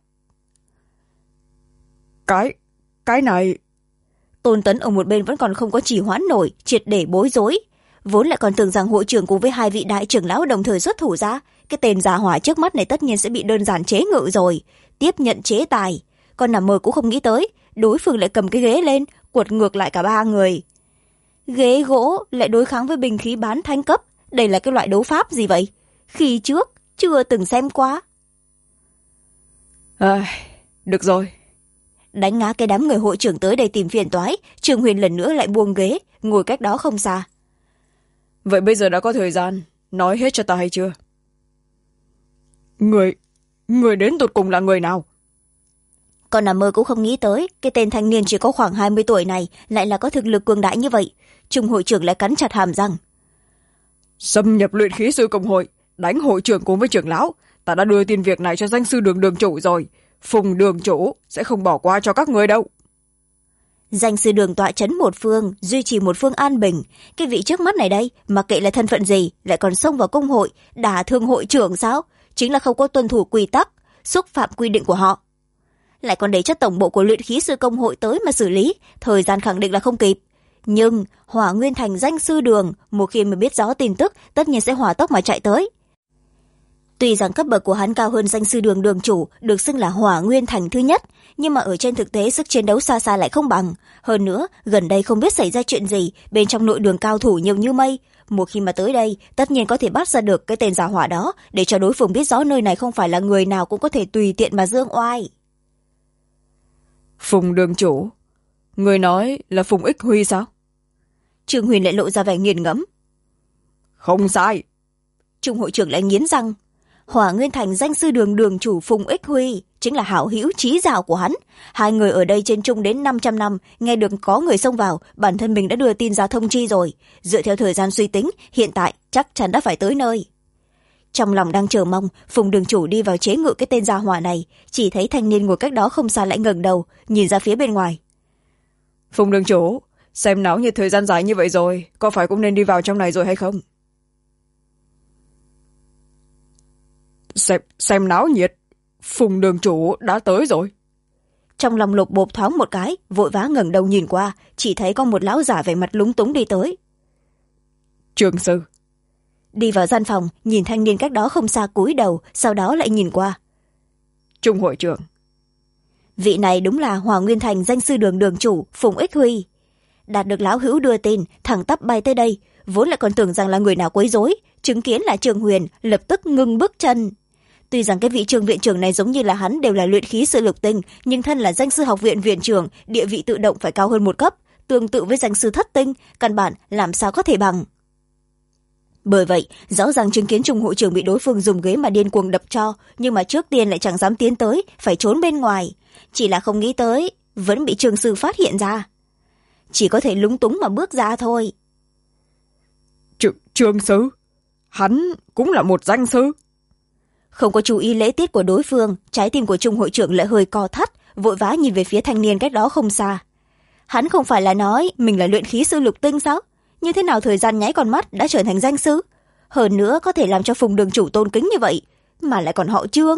Cái này... Tôn Tấn ở một bên vẫn còn không có trì hoãn nổi, triệt để bối rối. Vốn lại còn tưởng rằng hội trưởng cùng với 2 vị đại trưởng lão đồng thời xuất thủ ra, cái tên gia hỏa trước mắt này tất nhiên sẽ bị đơn giản chế ngự rồi, tiếp nhận chế tài. Còn nằm mơ cũng không nghĩ tới, đối phương lại cầm cái ghế lên, quật ngược lại cả 3 người. Ghế gỗ lại đối kháng với binh khí bán thanh cấp, đây là cái loại đấu pháp gì vậy? Khi trước chưa từng xem qua. Được rồi. Đánh ngã cái đám người hội trưởng tới đây tìm phiền toái, Trương Huyền lần nữa lại buông ghế, ngồi cách đó không xa. Vậy bây giờ đã có thời gian, nói hết cho ta hay chưa? Người đến tột cùng là người nào? Còn nằm mơ cũng không nghĩ tới, cái tên thanh niên chỉ có khoảng 20 tuổi này lại là có thực lực cường đại như vậy. Trung hội trưởng lại cắn chặt hàm răng. Xâm nhập luyện khí sư công hội, đánh hội trưởng cùng với trưởng lão, ta đã đưa tin việc này cho danh sư đường chủ rồi. Phùng đường chủ sẽ không bỏ qua cho các người đâu. Danh sư đường tọa trấn một phương, duy trì một phương an bình. Cái vị trước mắt này đây, mặc kệ là thân phận gì, lại còn xông vào công hội, đả thương hội trưởng sao? Chính là không có tuân thủ quy tắc, xúc phạm quy định của họ. Lại còn để cho tổng bộ của luyện khí sư công hội tới mà xử lý, thời gian khẳng định là không kịp. Nhưng Hỏa Nguyên Thành danh sư đường một khi mà biết rõ tin tức tất nhiên sẽ hỏa tốc mà chạy tới. Tuy rằng cấp bậc của hắn cao hơn danh sư đường đường chủ, được xưng là Hỏa Nguyên Thành thứ nhất, nhưng mà ở trên thực tế sức chiến đấu xa xa lại không bằng. Hơn nữa, gần đây không biết xảy ra chuyện gì, bên trong nội đường cao thủ nhiều như mây. Một khi mà tới đây, tất nhiên có thể bắt ra được cái tên giả hỏa đó, để cho đối phương biết rõ nơi này không phải là người nào cũng có thể tùy tiện mà dương oai. Phùng đường chủ, người nói là Phùng Ích Huy sao? Trương Huyền lại lộ ra vẻ nghiền ngẫm. Không sai. Trung hội trưởng lại nghiến răng. Hỏa Nguyên Thành danh sư đường đường chủ Phùng Ích Huy chính là hảo hữu chí dạo của hắn. Hai người ở đây trên chung đến 500 năm, nghe được có người xông vào, bản thân mình đã đưa tin ra thông chi rồi. Dựa theo thời gian suy tính, hiện tại chắc chắn đã phải tới nơi. Trong lòng đang chờ mong, Phùng đường chủ đi vào chế ngự cái tên gia hỏa này, chỉ thấy thanh niên ngồi cách đó không xa lại ngẩng đầu, nhìn ra phía bên ngoài. Phùng đường chủ, xem náo nhiệt thời gian dài như vậy rồi, có phải cũng nên đi vào trong này rồi hay không? Xem náo nhiệt, Phùng đường chủ đã tới rồi. Trong lòng Lục Bộp thoáng một cái, vội vã ngẩng đầu nhìn qua, chỉ thấy có một lão giả vẻ mặt lúng túng đi tới. Trương sư. Đi vào gian phòng, nhìn thanh niên cách đó không xa cúi đầu, sau đó lại nhìn qua. Trung hội trưởng. Vị này đúng là Hỏa Nguyên Thành danh sư đường đường chủ Phùng Ích Huy. Đạt được lão hữu đưa tin, thẳng tắp bay tới đây, vốn lại còn tưởng rằng là người nào quấy rối, chứng kiến là Trương Huyền, lập tức ngừng bước chân. Tuy rằng cái vị Trương viện trưởng này giống như là hắn đều là luyện khí sư lục tinh, nhưng thân là danh sư học viện viện trưởng, địa vị tự động phải cao hơn một cấp, tương tự với danh sư thất tinh, căn bản làm sao có thể bằng. Bởi vậy, rõ ràng chứng kiến Trung hội trưởng bị đối phương dùng ghế mà điên cuồng đập cho, nhưng mà trước tiên lại chẳng dám tiến tới, phải trốn bên ngoài. Chỉ là không nghĩ tới, vẫn bị Trương sư phát hiện ra. Chỉ có thể lúng túng mà bước ra thôi. Trương sư? Hắn cũng là một danh sư? Không có chú ý lễ tiết của đối phương, trái tim của Trung hội trưởng lại hơi co thắt, vội vã nhìn về phía thanh niên cách đó không xa. Hắn không phải là nói mình là luyện khí sư lục tinh sao? Như thế nào thời gian nháy con mắt đã trở thành danh sư? Hơn nữa có thể làm cho Phùng đường chủ tôn kính như vậy, mà lại còn họ Trương.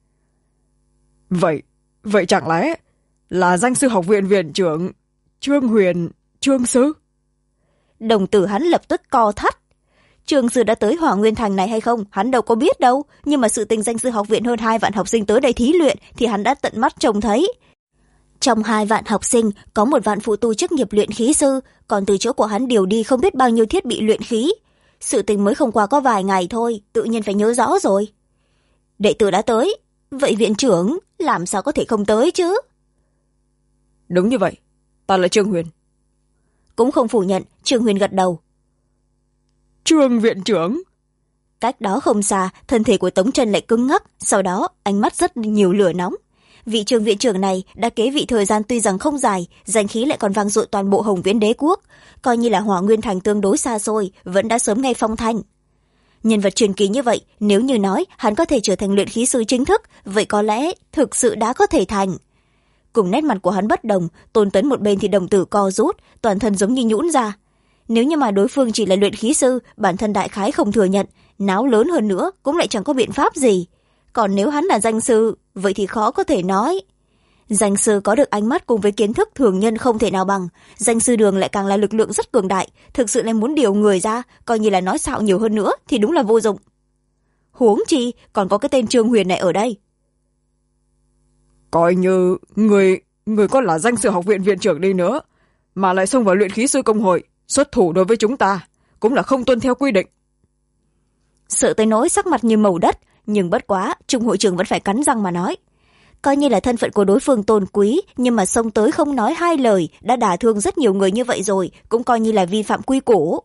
Vậy chẳng lẽ là danh sư học viện viện trưởng Trương Huyền, Trương sư? Đồng tử hắn lập tức co thắt. Trương sư đã tới Hỏa Nguyên Thành này hay không, hắn đâu có biết đâu, nhưng mà sự tình danh sư học viện hơn 2 vạn học sinh tới đây thí luyện thì hắn đã tận mắt trông thấy. Trong 2 vạn học sinh, có 1 vạn phụ tu chức nghiệp luyện khí sư, còn từ chỗ của hắn điều đi không biết bao nhiêu thiết bị luyện khí. Sự tình mới không qua có vài ngày thôi, tự nhiên phải nhớ rõ rồi. Đệ tử đã tới, vậy viện trưởng làm sao có thể không tới chứ? Đúng như vậy, ta là Trương Huyền. Cũng không phủ nhận, Trương Huyền gật đầu. Trương viện trưởng. Cách đó không xa, thân thể của Tống Trân lại cứng ngắc, sau đó ánh mắt rất nhiều lửa nóng. Vị Trương viện trưởng này đã kế vị thời gian tuy rằng không dài, danh khí lại còn vang dội toàn bộ Hồng Viễn đế quốc, coi như là Hỏa Nguyên Thành tương đối xa xôi, vẫn đã sớm nghe phong thanh. Nhân vật truyền kỳ như vậy, nếu như nói hắn có thể trở thành luyện khí sư chính thức, vậy có lẽ thực sự đã có thể thành. Cùng nét mặt của hắn bất đồng, Tôn Tấn một bên thì đồng tử co rút, toàn thân giống như nhũn ra. Nếu như mà đối phương chỉ là luyện khí sư, bản thân đại khái không thừa nhận, náo lớn hơn nữa cũng lại chẳng có biện pháp gì. Còn nếu hắn là danh sư, vậy thì khó có thể nói. Danh sư có được ánh mắt cùng với kiến thức thường nhân không thể nào bằng, danh sư đường lại càng là lực lượng rất cường đại, thực sự lại muốn điều người ra, coi như là nói xạo nhiều hơn nữa thì đúng là vô dụng. Huống chi còn có cái tên Trương Huyền này ở đây. Coi như người có là danh sư học viện viện trưởng đi nữa, mà lại xông vào luyện khí sư công hội, xuất thủ đối với chúng ta, cũng là không tuân theo quy định. Sợ tới nỗi sắc mặt như màu đất, nhưng bất quá, Trung hội trưởng vẫn phải cắn răng mà nói. Coi như là thân phận của đối phương tôn quý, nhưng mà xông tới không nói 2 lời, đã đả thương rất nhiều người như vậy rồi, cũng coi như là vi phạm quy củ.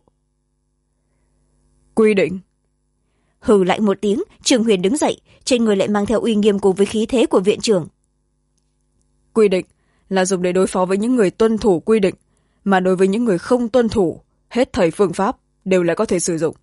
Quy định? Hừ lạnh một tiếng, Trương Huyền đứng dậy, trên người lại mang theo uy nghiêm cùng với khí thế của viện trưởng. Quy định là dùng để đối phó với những người tuân thủ quy định, mà đối với những người không tuân thủ, hết thảy phương pháp đều là có thể sử dụng.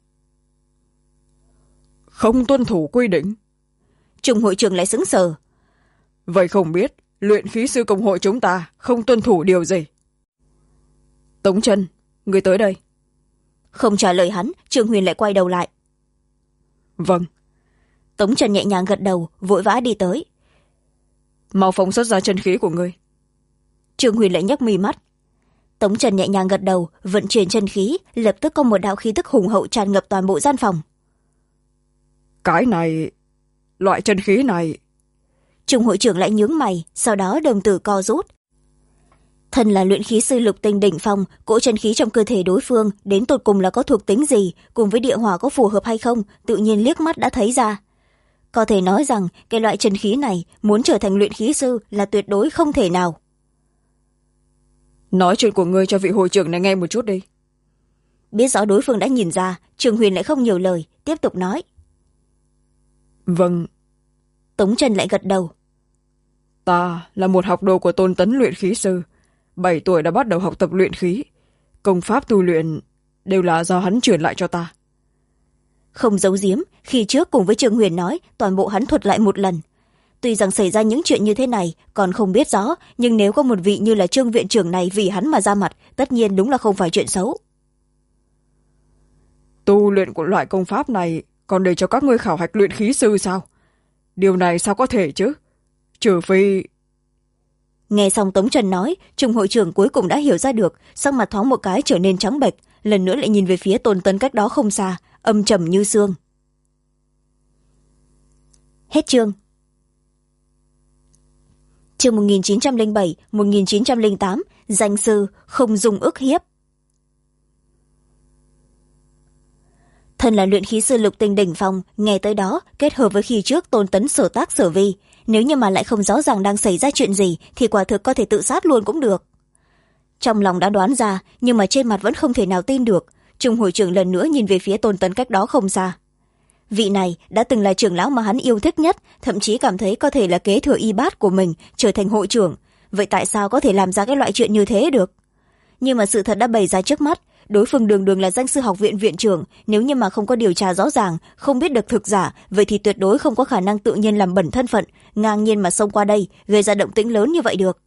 Không tuân thủ quy định? Trung hội trưởng lại sững sờ. Vậy không biết luyện khí sư công hội chúng ta không tuân thủ điều gì? Tống Trân, người tới đây. Không trả lời hắn, Trương Huyền lại quay đầu lại. Vâng. Tống Trân nhẹ nhàng gật đầu, vội vã đi tới. Mau phóng xuất ra chân khí của ngươi. Trương Huyền lại nhấc mi mắt. Tống Trần nhẹ nhàng gật đầu, vận chuyển chân khí, lập tức có một đạo khí tức hùng hậu tràn ngập toàn bộ gian phòng. Cái này, loại chân khí này. Trung hội trưởng lại nhướng mày, sau đó đồng tử co rút. Thân là luyện khí sư lục tinh đỉnh phong, cỗ chân khí trong cơ thể đối phương đến tột cùng là có thuộc tính gì, cùng với địa hỏa có phù hợp hay không, tự nhiên liếc mắt đã thấy ra. Có thể nói rằng cái loại chân khí này muốn trở thành luyện khí sư là tuyệt đối không thể nào. Nói chuyện của ngươi cho vị hội trưởng này nghe một chút đi. Biết rõ đối phương đã nhìn ra, Trường Huyền lại không nhiều lời, tiếp tục nói. Vâng. Tống Trần lại gật đầu. Ta là một học đồ của Tôn Tấn luyện khí sư. 7 tuổi đã bắt đầu học tập luyện khí. Công pháp tu luyện đều là do hắn truyền lại cho ta. Không giấu giếm, khi trước cùng với Trường Huyền nói, toàn bộ hắn thuật lại một lần. Tuy rằng xảy ra những chuyện như thế này còn không biết rõ, nhưng nếu có một vị như là Trương viện trưởng này vì hắn mà ra mặt, tất nhiên đúng là không phải chuyện xấu. Tu luyện của loại công pháp này còn để cho các ngươi khảo hạch luyện khí sư sao? Điều này sao có thể chứ? Trừ phi... Nghe xong Tống Trần nói, Trung hội trưởng cuối cùng đã hiểu ra được, sắc mặt thoáng một cái trở nên trắng bệch, lần nữa lại nhìn về phía Tôn Tấn cách đó không xa, âm trầm như xương. Hết chương. Chương 1907-1908, danh sư không dùng ức hiếp. Thân là luyện khí sư lục tinh đỉnh phong, nghe tới đó, kết hợp với khi trước Tôn Tấn sở tác sở vi, nếu như mà lại không rõ ràng đang xảy ra chuyện gì thì quả thực có thể tự sát luôn cũng được. Trong lòng đã đoán ra, nhưng mà trên mặt vẫn không thể nào tin được. Trung hội trưởng lần nữa nhìn về phía Tôn Tấn cách đó không xa. Vị này đã từng là trưởng lão mà hắn yêu thích nhất, thậm chí cảm thấy có thể là kế thừa y bát của mình, trở thành hội trưởng. Vậy tại sao có thể làm ra cái loại chuyện như thế được? Nhưng mà sự thật đã bày ra trước mắt, đối phương đường đường là danh sư học viện viện trưởng, nếu như mà không có điều tra rõ ràng, không biết được thực giả, vậy thì tuyệt đối không có khả năng tự nhiên làm bẩn thân phận, ngang nhiên mà xông qua đây, gây ra động tĩnh lớn như vậy được.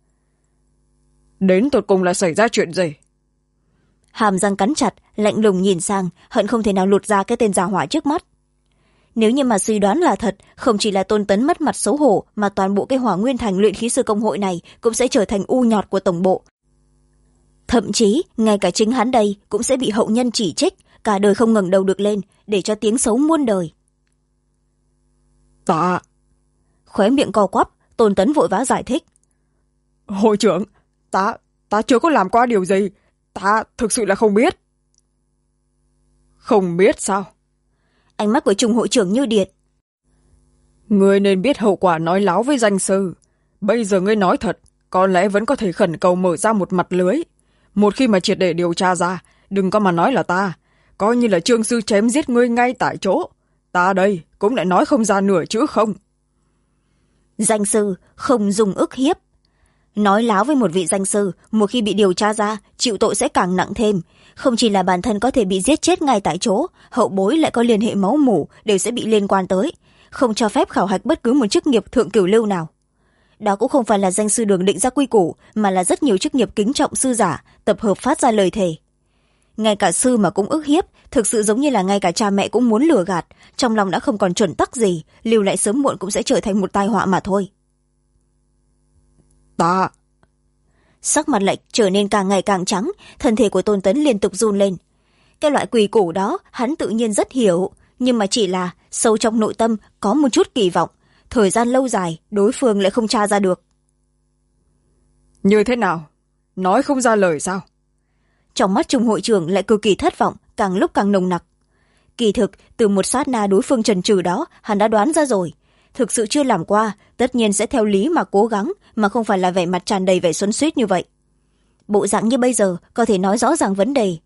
Đến tột cùng là xảy ra chuyện gì? Hàm răng cắn chặt, lạnh lùng nhìn sang, hận không thể nào lột ra cái tên già hỏa trước mắt. Nếu như mà suy đoán là thật, không chỉ là Tôn Tấn mất mặt xấu hổ, mà toàn bộ cái Hỏa Nguyên Thành luyện khí sư công hội này cũng sẽ trở thành u nhọt của tổng bộ. Thậm chí, ngay cả chính hắn đây cũng sẽ bị hậu nhân chỉ trích, cả đời không ngẩng đầu được lên, để cho tiếng xấu muôn đời. Ta... Khóe miệng co quắp, Tôn Tấn vội vã giải thích. Hội trưởng, ta chưa có làm qua điều gì. Ta thực sự là không biết. Không biết sao? Ánh mắt của Trung hội trưởng như điện. Ngươi nên biết hậu quả nói láo với danh sư. Bây giờ ngươi nói thật, có lẽ vẫn có thể khẩn cầu mở ra một mặt lưới. Một khi mà triệt để điều tra ra, đừng có mà nói là ta. Coi như là Trương sư chém giết ngươi ngay tại chỗ. Ta đây cũng lại nói không ra nửa chữ không. Danh sư không dùng ức hiếp. Nói láo với một vị danh sư, một khi bị điều tra ra, chịu tội sẽ càng nặng thêm. Không chỉ là bản thân có thể bị giết chết ngay tại chỗ, hậu bối lại có liên hệ máu mủ đều sẽ bị liên quan tới. Không cho phép khảo hạch bất cứ một chức nghiệp thượng cửu lưu nào. Đó cũng không phải là danh sư đường định ra quy củ, mà là rất nhiều chức nghiệp kính trọng sư giả, tập hợp phát ra lời thề. Ngay cả sư mà cũng ức hiếp, thực sự giống như là ngay cả cha mẹ cũng muốn lừa gạt, trong lòng đã không còn chuẩn tắc gì, lưu lại sớm muộn cũng sẽ trở thành một tai họa mà thôi. Ta... Sắc mặt lại trở nên càng ngày càng trắng, thân thể của Tôn Tấn liên tục run lên. Cái loại quy củ đó hắn tự nhiên rất hiểu, nhưng mà chỉ là sâu trong nội tâm có một chút kỳ vọng, thời gian lâu dài đối phương lại không tra ra được. Như thế nào? Nói không ra lời sao? Trong mắt Trung hội trưởng lại cực kỳ thất vọng, càng lúc càng nồng nặc. Kỳ thực, từ một sát na đối phương chần chừ đó, hắn đã đoán ra rồi. Thực sự chưa làm qua, tất nhiên sẽ theo lý mà cố gắng, mà không phải là vẻ mặt tràn đầy vẻ xuân xuýt như vậy. Bộ dạng như bây giờ có thể nói rõ ràng vấn đề.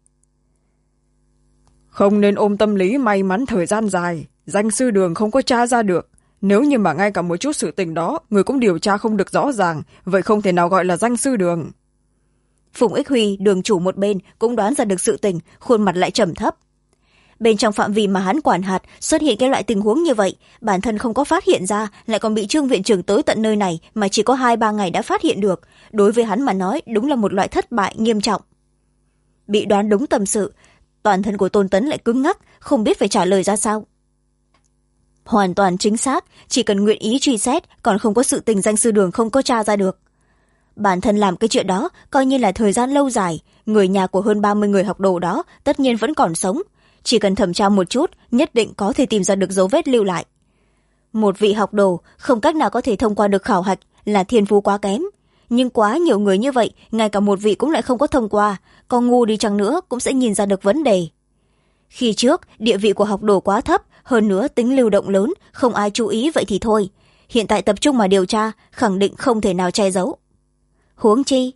Không nên ôm tâm lý may mắn thời gian dài, danh sư đường không có tra ra được. Nếu như mà ngay cả một chút sự tình đó, người cũng điều tra không được rõ ràng, vậy không thể nào gọi là danh sư đường. Phùng Ích Huy, đường chủ một bên, cũng đoán ra được sự tình, khuôn mặt lại trầm thấp. Bên trong phạm vi mà hắn quản hạt xuất hiện cái loại tình huống như vậy, bản thân không có phát hiện ra, lại còn bị Trương viện trưởng tới tận nơi này mà chỉ có 2-3 ngày đã phát hiện được. Đối với hắn mà nói, đúng là một loại thất bại nghiêm trọng. Bị đoán đúng tâm sự, toàn thân của Tôn Tấn lại cứng ngắc, không biết phải trả lời ra sao. Hoàn toàn chính xác, chỉ cần nguyện ý truy xét, còn không có sự tình danh sư đường không có tra ra được. bản thân làm cái chuyện đó coi như là thời gian lâu dài, người nhà của hơn 30 người học đồ đó tất nhiên vẫn còn sống, chỉ cần thẩm tra một chút nhất định có thể tìm ra được dấu vết lưu lại. Một vị học đồ không cách nào có thể thông qua được khảo hạch là thiên phú quá kém, nhưng quá nhiều người như vậy ngay cả một vị cũng lại không có thông qua, có ngu đi chăng nữa cũng sẽ nhìn ra được vấn đề. Khi trước địa vị của học đồ quá thấp, hơn nữa tính lưu động lớn, không ai chú ý vậy thì thôi, hiện tại tập trung mà điều tra khẳng định không thể nào che giấu. Huống chi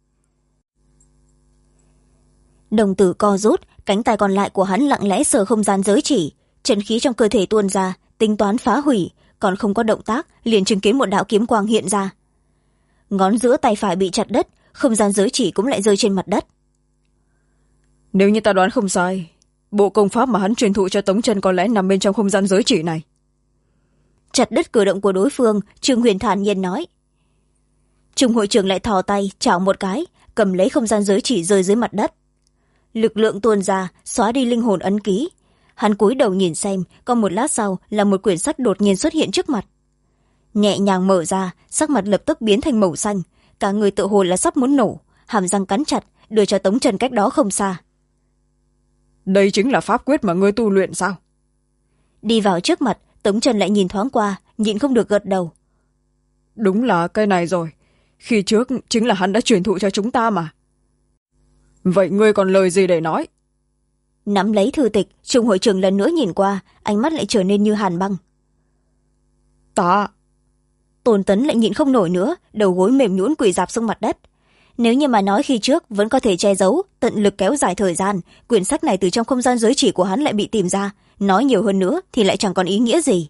đồng tử co rút, cánh tay còn lại của hắn lặng lẽ sờ không gian giới chỉ, chân khí trong cơ thể tuôn ra, tính toán phá hủy, còn không có động tác liền chứng kiến một đạo kiếm quang hiện ra. Ngón giữa tay phải bị chặt đứt, không gian giới chỉ cũng lại rơi trên mặt đất. Nếu như ta đoán không sai, bộ công pháp mà hắn truyền thụ cho Tống Chân có lẽ nằm bên trong không gian giới chỉ này. Chặt đứt cử động của đối phương, Trương Huyền thản nhiên nói. Trung hội trưởng lại thò tay chảo một cái, cầm lấy không gian giới chỉ rơi dưới mặt đất. Lực lượng tuôn ra, xóa đi linh hồn ấn ký. Hắn cúi đầu nhìn xem, còn một lát sau là một quyển sách đột nhiên xuất hiện trước mặt. Nhẹ nhàng mở ra, sắc mặt lập tức biến thành màu xanh, cả người tự hồ là sắp muốn nổ, hàm răng cắn chặt, đưa cho Tống Trần cách đó không xa. Đây chính là pháp quyết mà ngươi tu luyện sao? Đi vào trước mặt, Tống Trần lại nhìn thoáng qua, nhịn không được gật đầu. Đúng là cái này rồi, khi trước chính là hắn đã truyền thụ cho chúng ta mà. Vậy ngươi còn lời gì để nói? Nắm lấy thư tịch, Trung hội trưởng lần nữa nhìn qua, ánh mắt lại trở nên như hàn băng. Ta... Tôn Tấn lại nhịn không nổi nữa, đầu gối mềm nhũn quỳ rạp xuống mặt đất. Nếu như mà nói khi trước vẫn có thể che giấu, tận lực kéo dài thời gian, quyển sách này từ trong không gian giới chỉ của hắn lại bị tìm ra, nói nhiều hơn nữa thì lại chẳng còn ý nghĩa gì.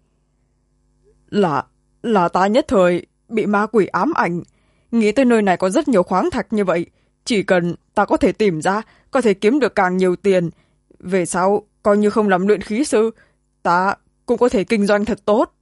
Là ta nhất thời bị ma quỷ ám ảnh, nghĩ tới nơi này có rất nhiều khoáng thạch như vậy, chỉ cần ta có thể tìm ra, có thể kiếm được càng nhiều tiền, về sau coi như không làm luyện khí sư, ta cũng có thể kinh doanh thật tốt.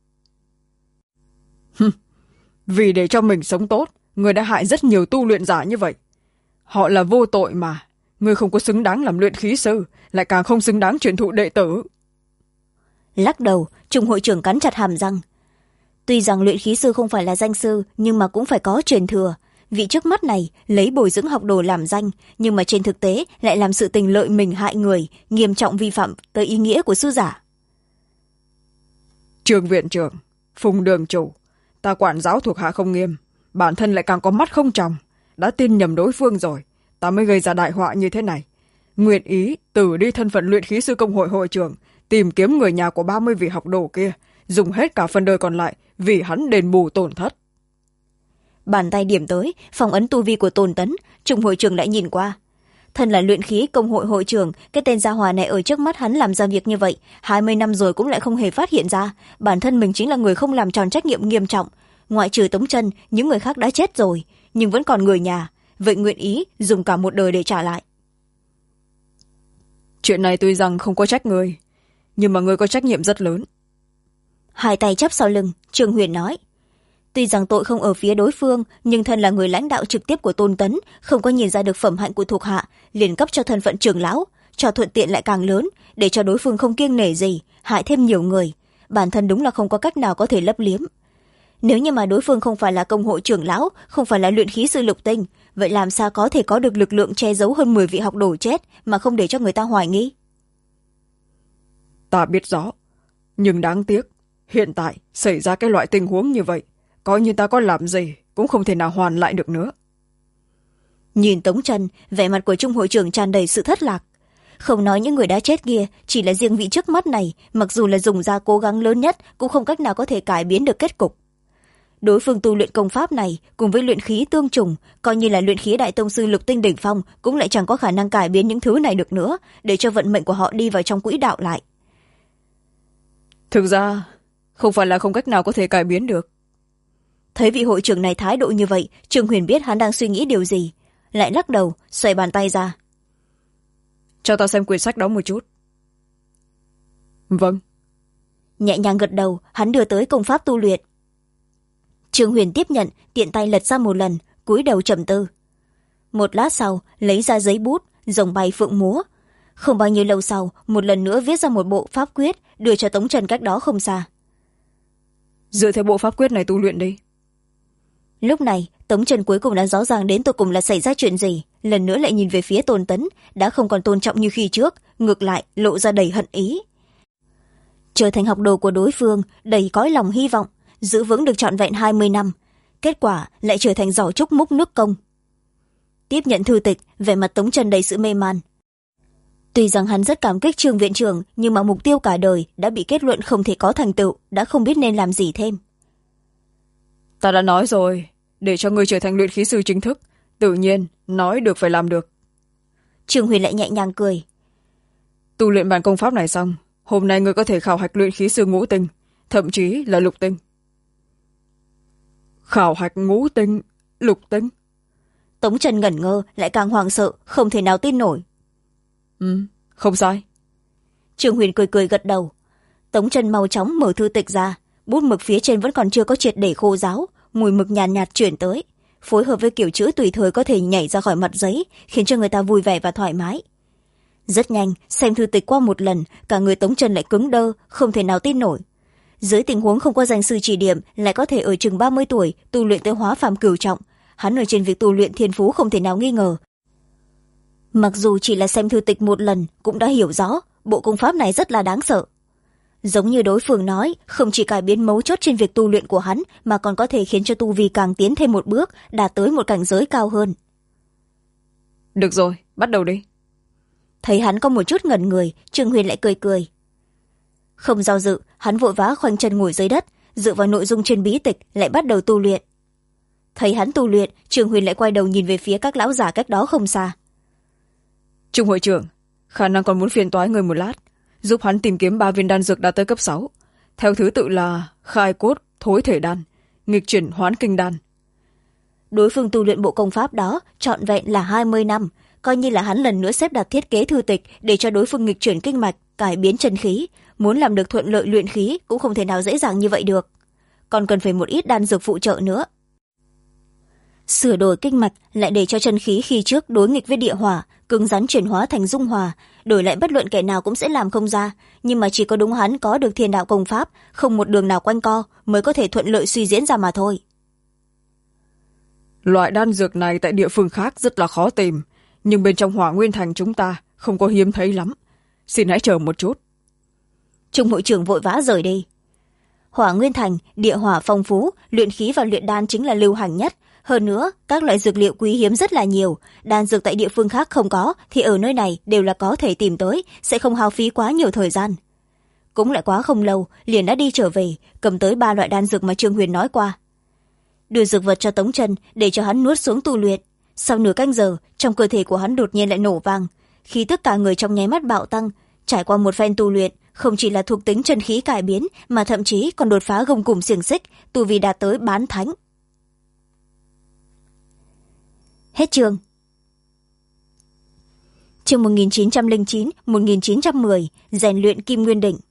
Vì để cho mình sống tốt, người đã hại rất nhiều tu luyện giả như vậy. Họ là vô tội mà, người không có xứng đáng làm luyện khí sư, lại càng không xứng đáng truyền thụ đệ tử. Lắc đầu, Trung hội trưởng cắn chặt hàm răng. Tuy rằng luyện khí sư không phải là danh sư, nhưng mà cũng phải có truyền thừa. Vị trước mắt này lấy bồi dưỡng học đồ làm danh, nhưng mà trên thực tế lại làm sự tình lợi mình hại người, nghiêm trọng vi phạm tới ý nghĩa của sư giả. Trường viện trưởng, Phùng đường chủ, ta quản giáo thuộc hạ không nghiêm, bản thân lại càng có mắt không tròng, đã tin nhầm đối phương rồi, ta mới gây ra đại họa như thế này. Nguyện ý từ đi thân phận luyện khí sư công hội hội trưởng, tìm kiếm người nhà của 30 vị học đồ kia, dùng hết cả phần đời còn lại vì hắn đền bù tổn thất. Bàn tay điểm tới phong ấn tu vi của Tôn Tấn, Trung hội trưởng lại nhìn qua. Thân là luyện khí công hội hội trưởng, cái tên gia hỏa này ở trước mắt hắn làm ra việc như vậy 20 năm rồi cũng lại không hề phát hiện ra bản thân mình chính là người không làm tròn trách nhiệm nghiêm trọng. Ngoại trừ Tống Chân, những người khác đã chết rồi, nhưng vẫn còn người nhà, vậy nguyện ý dùng cả một đời để trả lại. Chuyện này tuy rằng không có trách người, nhưng mà người có trách nhiệm rất lớn. Hai tay chắp sau lưng, Trương Huyền nói. Tuy rằng tội không ở phía đối phương, nhưng thân là người lãnh đạo trực tiếp của Tôn Tấn, không có nhìn ra được phẩm hạnh của thuộc hạ, liền cấp cho thân phận trưởng lão, cho thuận tiện lại càng lớn, để cho đối phương không kiêng nể gì, hại thêm nhiều người. Bản thân đúng là không có cách nào có thể lấp liếm. Nếu như mà đối phương không phải là công hội trưởng lão, không phải là luyện khí sư lục tinh, vậy làm sao có thể có được lực lượng che giấu hơn 10 vị học đồ chết mà không để cho người ta hoài nghi? Ta biết rõ, nhưng đáng tiếc, hiện tại xảy ra cái loại tình huống như vậy, coi như ta có làm gì cũng không thể nào hoàn lại được nữa. Nhìn Tống Trần, vẻ mặt của Trung hội trưởng tràn đầy sự thất lạc. Không nói những người đã chết kia, chỉ là riêng vị trước mắt này, mặc dù là dùng ra cố gắng lớn nhất, cũng không cách nào có thể cải biến được kết cục. Đối phương tu luyện công pháp này cùng với luyện khí tương trùng, coi như là luyện khí đại tông sư lục tinh đỉnh phong, cũng lại chẳng có khả năng cải biến những thứ này được nữa, để cho vận mệnh của họ đi vào trong quỹ đạo lại. Thực ra không phải là không cách nào có thể cải biến được. Thấy vị hội trưởng này thái độ như vậy, Trương Huyền biết hắn đang suy nghĩ điều gì, lại lắc đầu xoay bàn tay ra. Cho ta xem quyển sách đó một chút. Vâng. Nhẹ nhàng gật đầu, hắn đưa tới công pháp tu luyện. Trương Huyền tiếp nhận, tiện tay lật ra một lần, cúi đầu trầm tư. Một lát sau, lấy ra giấy bút, rồng bay phượng múa. Không bao nhiêu lâu sau, một lần nữa viết ra một bộ pháp quyết, đưa cho Tống Trần cách đó không xa. Dựa theo bộ pháp quyết này tu luyện đi. Lúc này Tống Trần cuối cùng đã rõ ràng đến tột cùng là xảy ra chuyện gì, lần nữa lại nhìn về phía Tôn Tấn, đã không còn tôn trọng như khi trước, ngược lại lộ ra đầy hận ý. Trở thành học đồ của đối phương, đầy cõi lòng hy vọng, giữ vững được trọn vẹn 20 năm, kết quả lại trở thành giỏ trúc múc nước công. Tiếp nhận thư tịch, vẻ mặt Tống Trần đầy sự mê man. Tuy rằng hắn rất cảm kích Trương viện trưởng, nhưng mà mục tiêu cả đời đã bị kết luận không thể có thành tựu, đã không biết nên làm gì thêm. Ta đã nói rồi, để cho ngươi trở thành luyện khí sư chính thức, tự nhiên nói được phải làm được. Trương Huyền lại nhẹ nhàng cười. Tu luyện bản công pháp này xong, hôm nay ngươi có thể khảo hạch luyện khí sư ngũ tinh, thậm chí là lục tinh. Khảo hạch ngũ tinh, lục tinh? Tống Trần ngẩn ngơ, lại càng hoảng sợ, không thể nào tin nổi. Không sai. Trương Huyền cười cười gật đầu. Tống Trần mau chóng mở thư tịch ra, bút mực phía trên vẫn còn chưa có triệt để khô ráo, mùi mực nhàn nhạt chuyển tới, phối hợp với kiểu chữ tùy thời có thể nhảy ra khỏi mặt giấy, khiến cho người ta vui vẻ và thoải mái. Rất nhanh, xem thư tịch qua một lần, cả người Tống Trần lại cứng đơ, không thể nào tin nổi. Dưới tình huống không có danh sư chỉ điểm, lại có thể ở chừng 30 tuổi tu luyện tới hóa phàm cửu trọng, hắn ở trên việc tu luyện thiên phú không thể nào nghi ngờ. Mặc dù chỉ là xem thư tịch một lần, cũng đã hiểu rõ bộ công pháp này rất là đáng sợ. Giống như đối phương nói, không chỉ cải biến mấu chốt trên việc tu luyện của hắn, mà còn có thể khiến cho tu vi càng tiến thêm một bước, đạt tới một cảnh giới cao hơn. Được rồi, bắt đầu đi. Thấy hắn có một chút ngẩn người, Trương Huyền lại cười cười. Không do dự, hắn vội vã khoanh chân ngồi dưới đất, dựa vào nội dung trên bí tịch lại bắt đầu tu luyện. Thấy hắn tu luyện, Trương Huyền lại quay đầu nhìn về phía các lão giả cách đó không xa. Trung hội trưởng, khả năng còn muốn phiền toái người một lát, giúp hắn tìm kiếm 3 viên đan dược đạt tới cấp 6, theo thứ tự là khai cốt thối thể đan, nghịch chuyển hoán kinh đan. Đối phương tu luyện bộ công pháp đó trọn vẹn là 20 năm, coi như là hắn lần nữa xếp đặt thiết kế thư tịch để cho đối phương nghịch chuyển kinh mạch, cải biến chân khí, muốn làm được thuận lợi luyện khí cũng không thể nào dễ dàng như vậy được, còn cần phải một ít đan dược phụ trợ nữa. Sửa đổi kinh mạch lại để cho chân khí khi trước đối nghịch với địa hỏa, cứng rắn chuyển hóa thành dung hòa, đổi lại bất luận kẻ nào cũng sẽ làm không ra, nhưng mà chỉ có đúng hắn có được thiên đạo công pháp, không một đường nào quanh co, mới có thể thuận lợi suy diễn ra mà thôi. Loại đan dược này tại địa phương khác rất là khó tìm, nhưng bên trong Hỏa Nguyên Thành chúng ta không có hiếm thấy lắm. Xin hãy chờ một chút. Trung hội trưởng vội vã rời đi. Hỏa Nguyên Thành, địa hỏa phong phú, luyện khí và luyện đan chính là lưu hành nhất. Hơn nữa, các loại dược liệu quý hiếm rất là nhiều, đan dược tại địa phương khác không có, thì ở nơi này đều là có thể tìm tới, sẽ không hao phí quá nhiều thời gian. Cũng lại quá không lâu, liền đã đi trở về, cầm tới 3 loại đan dược mà Trương Huyền nói qua. Đưa dược vật cho Tống Trần để cho hắn nuốt xuống tu luyện. Sau nửa canh giờ, trong cơ thể của hắn đột nhiên lại nổ vang, khi tất cả người trong nháy mắt bạo tăng. Trải qua một phen tu luyện, không chỉ là thuộc tính chân khí cải biến, mà thậm chí còn đột phá gông cùm xiềng xích, tu vi đạt tới bán thánh. Hết chương. Chương 1909-1910, rèn luyện Kim Nguyên Đỉnh.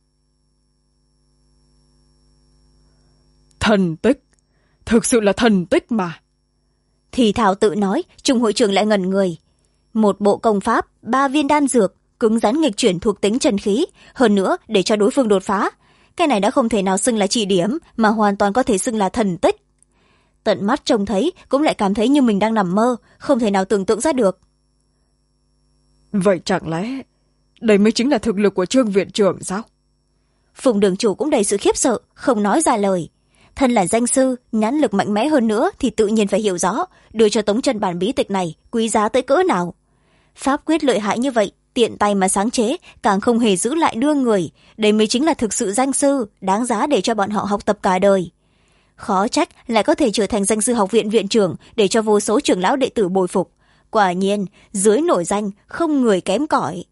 Thần tích, thực sự là thần tích mà. Thì thảo tự nói, Trung hội trưởng lại ngẩn người. Một bộ công pháp, 3 viên đan dược, cứng rắn nghịch chuyển thuộc tính chân khí, hơn nữa để cho đối phương đột phá. Cái này đã không thể nào xưng là chỉ điểm, mà hoàn toàn có thể xưng là thần tích. Tận mắt trông thấy cũng lại cảm thấy như mình đang nằm mơ, không thể nào tưởng tượng ra được. Vậy chẳng lẽ đây mới chính là thực lực của Trương viện trưởng sao? Phùng đường chủ cũng đầy sự khiếp sợ, không nói ra lời. Thân là danh sư, nhãn lực mạnh mẽ hơn nữa thì tự nhiên phải hiểu rõ, đưa cho Tống Trần bản bí tịch này quý giá tới cỡ nào. Pháp quyết lợi hại như vậy, tiện tay mà sáng chế, càng không hề giữ lại đưa người, đây mới chính là thực sự danh sư, đáng giá để cho bọn họ học tập cả đời. Khó trách lại có thể trở thành danh sư học viện viện trưởng, để cho vô số trưởng lão đệ tử bồi phục. Quả nhiên, dưới nổi danh, không người kém cỏi.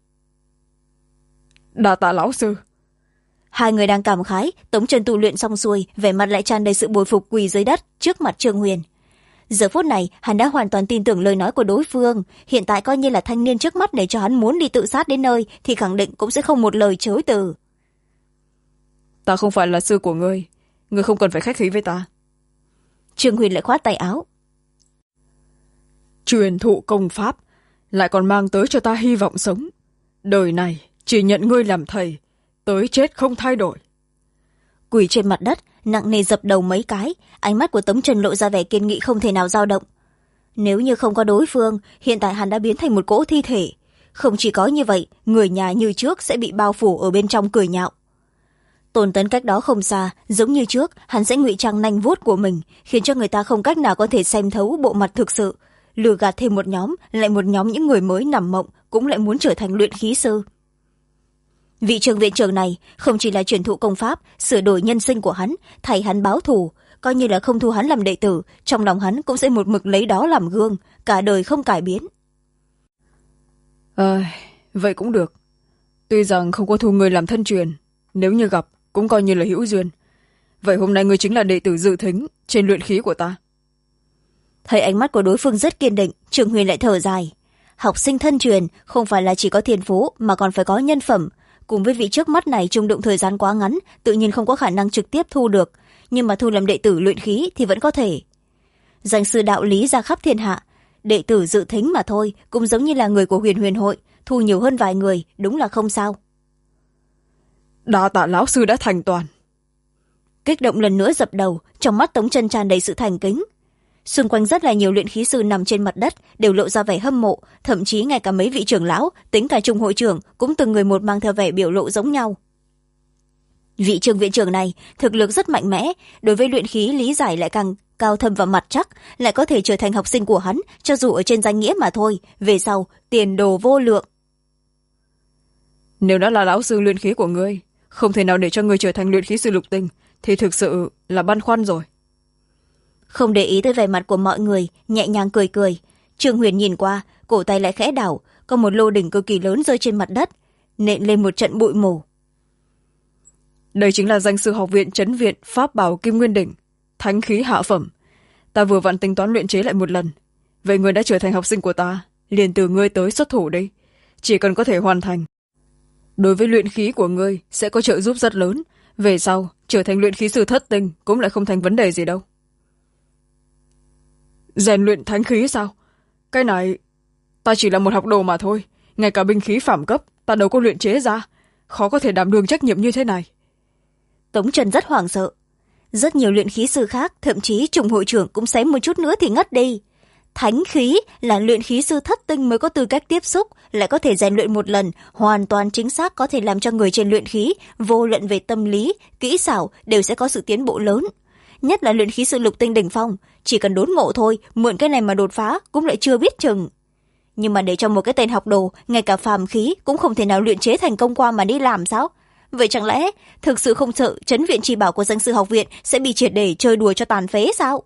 Đa tạ lão sư. Hai người đang cảm khái, Tống Trần tu luyện xong xuôi, vẻ mặt lại tràn đầy sự bồi phục, quỳ dưới đất trước mặt Trương Huyền. Giờ phút này, hắn đã hoàn toàn tin tưởng lời nói của đối phương. Hiện tại coi như là thanh niên trước mắt để cho hắn muốn đi tự sát đến nơi, thì khẳng định cũng sẽ không một lời chối từ. Ta không phải là sư của ngươi không cần phải khách khí với ta. Trương Huyền lại khoát tay áo. Truyền thụ công pháp, lại còn mang tới cho ta hy vọng sống. Đời này chỉ nhận ngươi làm thầy, tới chết không thay đổi. quỳ trên mặt đất nặng nề dập đầu mấy cái. Ánh mắt của Tống Trần lộ ra vẻ kiên nghị không thể nào dao động. Nếu như không có đối phương, hiện tại hắn đã biến thành một cỗ thi thể. Không chỉ có như vậy, người nhà như trước sẽ bị bao phủ ở bên trong cười nhạo. Tôn Tấn cách đó không xa, giống như trước, hắn sẽ ngụy trang nanh vuốt của mình, khiến cho người ta không cách nào có thể xem thấu bộ mặt thực sự. Lừa gạt thêm một nhóm, lại một nhóm những người mới nằm mộng cũng lại muốn trở thành luyện khí sư. Vị trường viện trưởng này không chỉ là truyền thụ công pháp, sửa đổi nhân sinh của hắn, thay hắn báo thù, coi như là không thu hắn làm đệ tử, trong lòng hắn cũng sẽ một mực lấy đó làm gương, cả đời không cải biến. Vậy cũng được. Tuy rằng không có thu người làm thân truyền, nếu như gặp cũng coi như là hữu duyên. Vậy hôm nay ngươi chính là đệ tử dự thính trên luyện khí của ta. Thấy ánh mắt của đối phương rất kiên định, Trường Huyền lại thở dài. Học sinh thân truyền không phải là chỉ có thiên phú mà còn phải có nhân phẩm. Cùng với vị trước mắt này chung đụng thời gian quá ngắn, tự nhiên không có khả năng trực tiếp thu được, nhưng mà thu làm đệ tử luyện khí thì vẫn có thể. Danh sư đạo lý ra khắp thiên hạ, đệ tử dự thính mà thôi, cũng giống như là người của Huyền Huyền hội, thu nhiều hơn vài người, đúng là không sao. Đa tạ lão sư đã thành toàn. Kích động lần nữa dập đầu, trong mắt Tống Trân tràn đầy sự thành kính. Xung quanh rất là nhiều luyện khí sư nằm trên mặt đất đều lộ ra vẻ hâm mộ, thậm chí ngay cả mấy vị trưởng lão, tính cả Trung hội trưởng cũng từng người một mang theo vẻ biểu lộ giống nhau. Vị Trường viện trưởng này thực lực rất mạnh mẽ, đối với luyện khí lý giải lại càng cao thâm và mặt chắc, lại có thể trở thành học sinh của hắn, cho dù ở trên danh nghĩa mà thôi, về sau tiền đồ vô lượng. Nếu đã là lão sư luyện khí của ngươi, không thể nào để cho ngươi trở thành luyện khí sư lục tinh, thì thực sự là băn khoăn rồi. Không để ý tới vẻ mặt của mọi người, nhẹ nhàng cười cười. Trương Huyền nhìn qua, cổ tay lại khẽ đảo, có một lô đỉnh cực kỳ lớn rơi trên mặt đất, nện lên một trận bụi mù. Đây chính là danh sư học viện Trấn viện Pháp Bảo Kim Nguyên Đỉnh, thánh khí hạ phẩm. Ta vừa vặn tính toán luyện chế lại một lần. Vậy ngươi đã trở thành học sinh của ta, liền từ ngươi tới xuất thủ đi. Chỉ cần có thể hoàn thành, đối với luyện khí của ngươi sẽ có trợ giúp rất lớn. Về sau, trở thành luyện khí sư thất tinh cũng lại không thành vấn đề gì đâu. Rèn luyện thánh khí sao? Cái này, ta chỉ là một học đồ mà thôi. Ngay cả binh khí phạm cấp, ta đâu có luyện chế ra. Khó có thể đảm đương trách nhiệm như thế này. Tống Trần rất hoảng sợ. Rất nhiều luyện khí sư khác, thậm chí Trung hội trưởng cũng xém một chút nữa thì ngất đi. Thánh khí là luyện khí sư thất tinh mới có tư cách tiếp xúc, lại có thể rèn luyện một lần, hoàn toàn chính xác có thể làm cho người trên luyện khí, vô luận về tâm lý, kỹ xảo đều sẽ có sự tiến bộ lớn. Nhất là luyện khí sư lục tinh đỉnh phong, chỉ cần đốn ngộ thôi, mượn cái này mà đột phá cũng lại chưa biết chừng. Nhưng mà để cho một cái tên học đồ, ngay cả phàm khí cũng không thể nào luyện chế thành công qua mà đi làm sao? Vậy chẳng lẽ thực sự không sợ Trấn viện chỉ bảo của danh sư học viện sẽ bị triệt để chơi đùa cho tàn phế sao?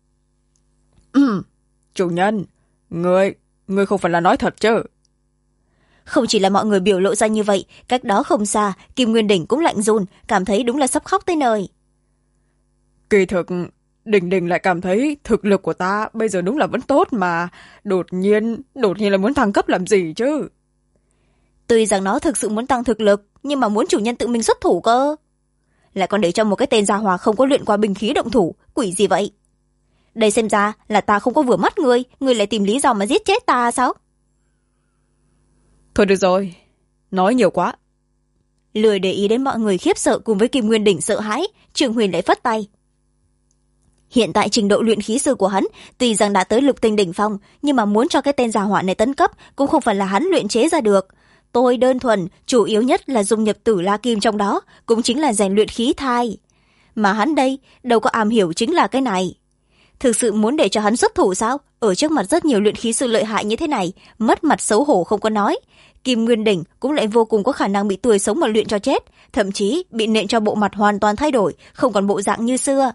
Chủ nhân, ngươi không phải là nói thật chứ? Không chỉ là mọi người biểu lộ ra như vậy, cách đó không xa, Kim Nguyên Đỉnh cũng lạnh run, cảm thấy đúng là sắp khóc tới nơi. Kỳ thực, Đỉnh lại cảm thấy thực lực của ta bây giờ đúng là vẫn tốt mà. Đột nhiên là muốn thăng cấp làm gì chứ? Tuy rằng nó thực sự muốn tăng thực lực, nhưng mà muốn chủ nhân tự mình xuất thủ cơ. Lại còn để cho một cái tên gia hòa không có luyện qua binh khí động thủ, quỷ gì vậy? Đây xem ra là ta không có vừa mắt ngươi lại tìm lý do mà giết chết ta sao? Thôi được rồi, nói nhiều quá. Lười để ý đến mọi người khiếp sợ cùng với Kim Nguyên Đỉnh sợ hãi, Trường Huyền lại phất tay. Hiện tại trình độ luyện khí sư của hắn tuy rằng đã tới lục tinh đỉnh phong, nhưng mà muốn cho cái tên gia hỏa này tấn cấp cũng không phải là hắn luyện chế ra được. Tôi đơn thuần, chủ yếu nhất là dung nhập tử la kim trong đó, cũng chính là rèn luyện khí thai. Mà hắn đây, đâu có am hiểu chính là cái này. Thực sự muốn để cho hắn xuất thủ sao? Ở trước mặt rất nhiều luyện khí sư lợi hại như thế này, mất mặt xấu hổ không có nói. Kim Nguyên Đỉnh cũng lại vô cùng có khả năng bị tươi sống mà luyện cho chết, thậm chí bị nện cho bộ mặt hoàn toàn thay đổi, không còn bộ dạng như xưa.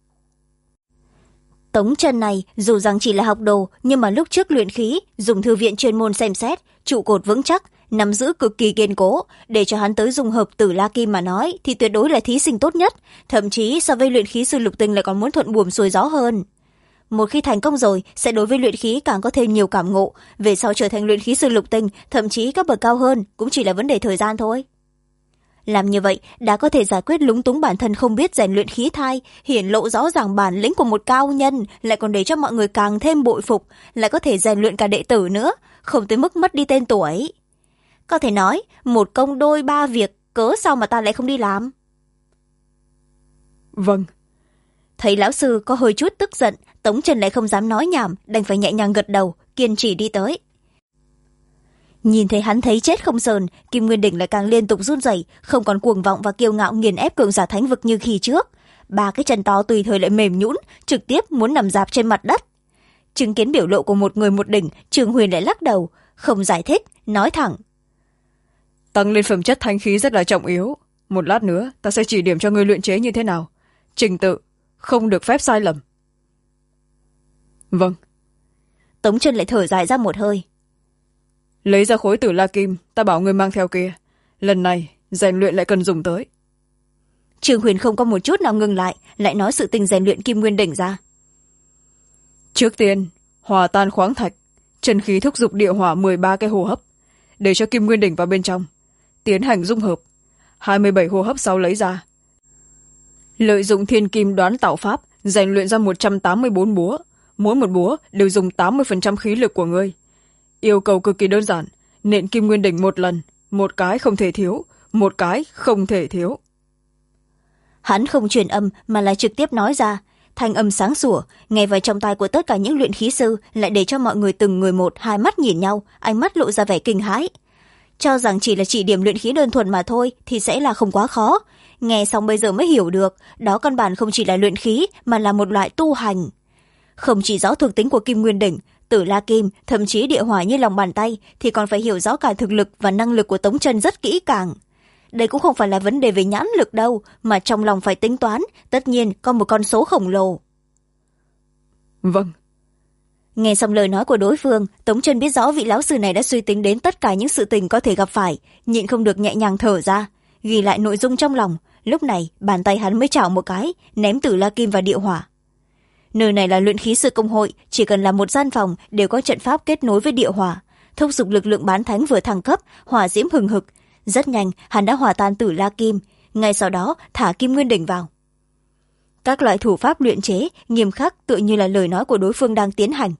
Tống Trần này dù rằng chỉ là học đồ, nhưng mà lúc trước luyện khí, dùng thư viện chuyên môn xem xét, trụ cột vững chắc, nắm giữ cực kỳ kiên cố, để cho hắn tới dùng hợp tử la kim mà nói thì tuyệt đối là thí sinh tốt nhất, thậm chí so với luyện khí sư lục tinh lại còn muốn thuận buồm xuôi gió hơn. Một khi thành công rồi, sẽ đối với luyện khí càng có thêm nhiều cảm ngộ, về sau trở thành luyện khí sư lục tinh, thậm chí các bậc cao hơn, cũng chỉ là vấn đề thời gian thôi. Làm như vậy đã có thể giải quyết lúng túng bản thân không biết rèn luyện khí thai, hiển lộ rõ ràng bản lĩnh của một cao nhân, lại còn để cho mọi người càng thêm bội phục, lại có thể rèn luyện cả đệ tử nữa, không tới mức mất đi tên tuổi. Có thể nói, một công đôi ba việc, cớ sao mà ta lại không đi làm? Vâng. Thấy lão sư có hơi chút tức giận, Tống Trần lại không dám nói nhảm, đành phải nhẹ nhàng gật đầu, kiên trì đi tới. Nhìn thấy hắn thấy chết không sờn, Kim Nguyên Đỉnh lại càng liên tục run rẩy, không còn cuồng vọng và kiêu ngạo nghiền ép cường giả thánh vực như khi trước. Ba cái chân to tùy thời lại mềm nhũn, trực tiếp muốn nằm dạp trên mặt đất. Chứng kiến biểu lộ của một người một đỉnh, Trương Huyền lại lắc đầu, không giải thích, nói thẳng: Tăng lên phẩm chất thánh khí rất là trọng yếu. Một lát nữa ta sẽ chỉ điểm cho ngươi luyện chế như thế nào. Trình tự không được phép sai lầm. Vâng. Tống Trần lại thở dài ra một hơi. Lấy ra khối tử la kim ta bảo ngươi mang theo kia. Lần này rèn luyện lại cần dùng tới. Trương Huyền không có một chút nào ngừng lại nói sự tình rèn luyện Kim Nguyên Đỉnh ra. Trước tiên hòa tan khoáng thạch, chân khí thúc giục địa hỏa 13 cái hô hấp, để cho Kim Nguyên Đỉnh vào bên trong, tiến hành dung hợp. 27 hô hấp sau lấy ra. Lợi dụng thiên kim đoán tạo pháp, rèn luyện ra 184 búa. Mỗi một búa đều dùng 80% khí lực của ngươi. Yêu cầu cực kỳ đơn giản, nện Kim Nguyên Đỉnh một lần, một cái không thể thiếu, một cái không thể thiếu. Hắn không truyền âm mà là trực tiếp nói ra, thanh âm sáng sủa, nghe vào trong tai của tất cả những luyện khí sư, lại để cho mọi người từng người một hai mắt nhìn nhau, ánh mắt lộ ra vẻ kinh hãi. Cho rằng chỉ là chỉ điểm luyện khí đơn thuần mà thôi thì sẽ là không quá khó. Nghe xong bây giờ mới hiểu được, đó căn bản không chỉ là luyện khí mà là một loại tu hành. Không chỉ rõ thuộc tính của Kim Nguyên Đỉnh, Tử La Kim, thậm chí địa hỏa như lòng bàn tay, thì còn phải hiểu rõ cả thực lực và năng lực của Tống Trân rất kỹ càng. Đây cũng không phải là vấn đề về nhãn lực đâu, mà trong lòng phải tính toán, tất nhiên có một con số khổng lồ. Vâng. Nghe xong lời nói của đối phương, Tống Trân biết rõ vị lão sư này đã suy tính đến tất cả những sự tình có thể gặp phải, nhịn không được nhẹ nhàng thở ra, ghi lại nội dung trong lòng. Lúc này bàn tay hắn mới chảo một cái, ném Tử La Kim và địa hỏa. Nơi này là luyện khí sư công hội, chỉ cần là một gian phòng đều có trận pháp kết nối với địa hỏa, thúc giục lực lượng bán thánh vừa thăng cấp, hỏa diễm hừng hực. Rất nhanh hắn đã hòa tan Tử La Kim, ngay sau đó thả Kim Nguyên Đỉnh vào. Các loại thủ pháp luyện chế nghiêm khắc, tựa như là lời nói của đối phương đang tiến hành.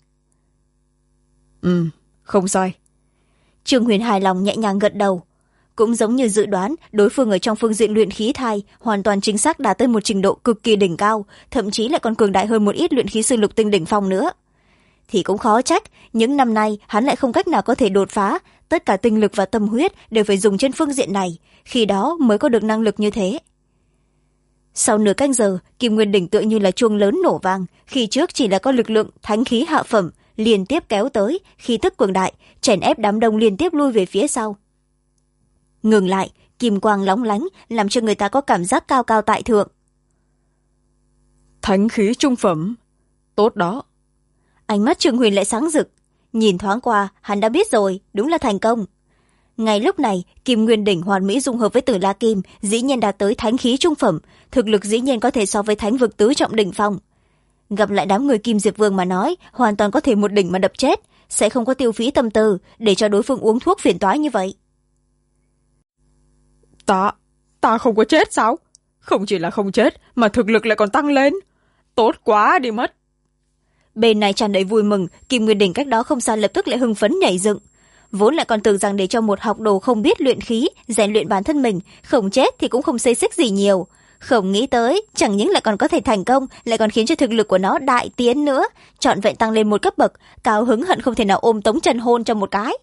Không sai. Trương Huyền hài lòng nhẹ nhàng gật đầu. Cũng giống như dự đoán, đối phương ở trong phương diện luyện khí thai hoàn toàn chính xác đạt tới một trình độ cực kỳ đỉnh cao, thậm chí lại còn cường đại hơn một ít luyện khí sư lục tinh đỉnh phong nữa. Thì cũng khó trách, những năm nay hắn lại không cách nào có thể đột phá, tất cả tinh lực và tâm huyết đều phải dùng trên phương diện này, khi đó mới có được năng lực như thế. Sau nửa canh giờ, Kim Nguyên Đỉnh tựa như là chuông lớn nổ vang, khi trước chỉ là có lực lượng thánh khí hạ phẩm liên tiếp kéo tới, khí tức cường đại, chèn ép đám đông liên tiếp lui về phía sau. Ngừng lại, kim quang lóng lánh, làm cho người ta có cảm giác cao cao tại thượng. Thánh khí trung phẩm, tốt đó. Ánh mắt Trương Huyền lại sáng rực, nhìn thoáng qua hắn đã biết rồi, đúng là thành công. Ngay lúc này, Kim Nguyên Đỉnh hoàn mỹ dung hợp với Tử La Kim, dĩ nhiên đạt tới thánh khí trung phẩm, thực lực dĩ nhiên có thể so với thánh vực tứ trọng đỉnh phong. Gặp lại đám người Kim Diệp Vương mà nói, hoàn toàn có thể một đỉnh mà đập chết, sẽ không có tiêu phí tâm tư để cho đối phương uống thuốc phiền toái như vậy. Ta không có chết sao? Không chỉ là không chết mà thực lực lại còn tăng lên. Tốt quá đi mất. Bên này tràn đầy vui mừng, Kim Nguyên Đỉnh cách đó không xa lập tức lại hưng phấn nhảy dựng. Vốn lại còn tưởng rằng để cho một học đồ không biết luyện khí rèn luyện bản thân mình, không chết thì cũng không xê xích gì nhiều. Không nghĩ tới, chẳng những lại còn có thể thành công, lại còn khiến cho thực lực của nó đại tiến nữa, trọn vẹn tăng lên một cấp bậc, cao hứng hận không thể nào ôm Tống Trần hôn trong một cái.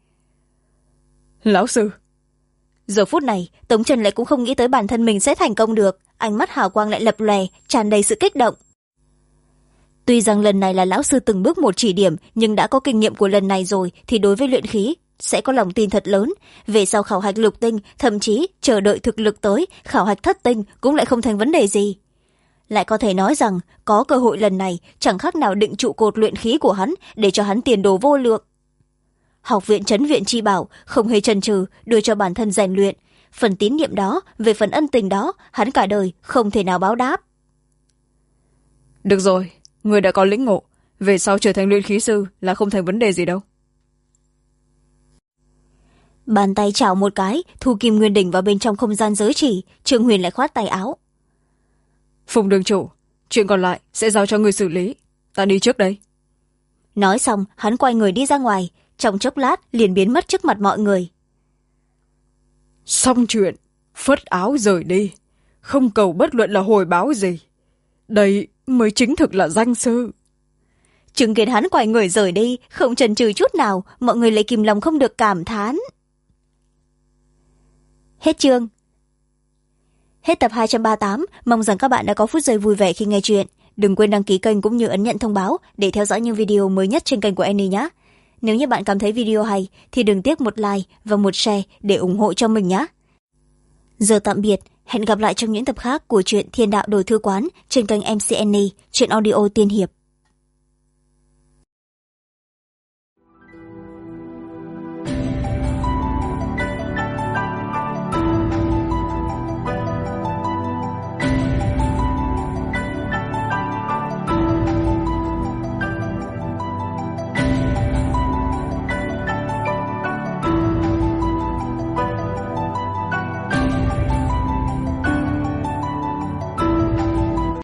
Lão sư. Giờ phút này, Tống Trần lại cũng không nghĩ tới bản thân mình sẽ thành công được, ánh mắt hào quang lại lập lòe, tràn đầy sự kích động. Tuy rằng lần này là lão sư từng bước một chỉ điểm, nhưng đã có kinh nghiệm của lần này rồi thì đối với luyện khí sẽ có lòng tin thật lớn. Về sau khảo hạch lục tinh, thậm chí chờ đợi thực lực tới khảo hạch thất tinh cũng lại không thành vấn đề gì. Lại có thể nói rằng có cơ hội lần này chẳng khác nào định trụ cột luyện khí của hắn, để cho hắn tiền đồ vô lượng. Học viện Trấn Viện Chi Bảo không hề chần chừ đưa cho bản thân rèn luyện. Phần tín nhiệm đó, về phần ân tình đó, hắn cả đời không thể nào báo đáp. Được rồi, người đã có lĩnh ngộ, về sau trở thành luyện khí sư là không thành vấn đề gì đâu. Bàn tay chảo một cái, thu Kim Nguyên Đỉnh vào bên trong không gian giới chỉ, Trương Huyền lại khoát tay áo. Phùng đường chủ, chuyện còn lại sẽ giao cho người xử lý, ta đi trước đây. Nói xong, hắn quay người đi ra ngoài, trong chốc lát liền biến mất trước mặt mọi người. Xong chuyện, phất áo rời đi. không cầu bất luận là hồi báo gì. Đây mới chính thực là danh sư. Chứng kiến hắn quay người rời đi, không chần chừ chút nào, mọi người lại kìm lòng không được cảm thán. Hết chương. Hết tập 238, mong rằng các bạn đã có phút giây vui vẻ khi nghe chuyện. Đừng quên đăng ký kênh cũng như ấn nhận thông báo để theo dõi những video mới nhất trên kênh của Annie nhé. Nếu như bạn cảm thấy video hay thì đừng tiếc một like và một share để ủng hộ cho mình nhé. Giờ tạm biệt, hẹn gặp lại trong những tập khác của truyện Thiên Đạo Đồ Thư Quán trên kênh MC Annie, truyện audio tiên hiệp.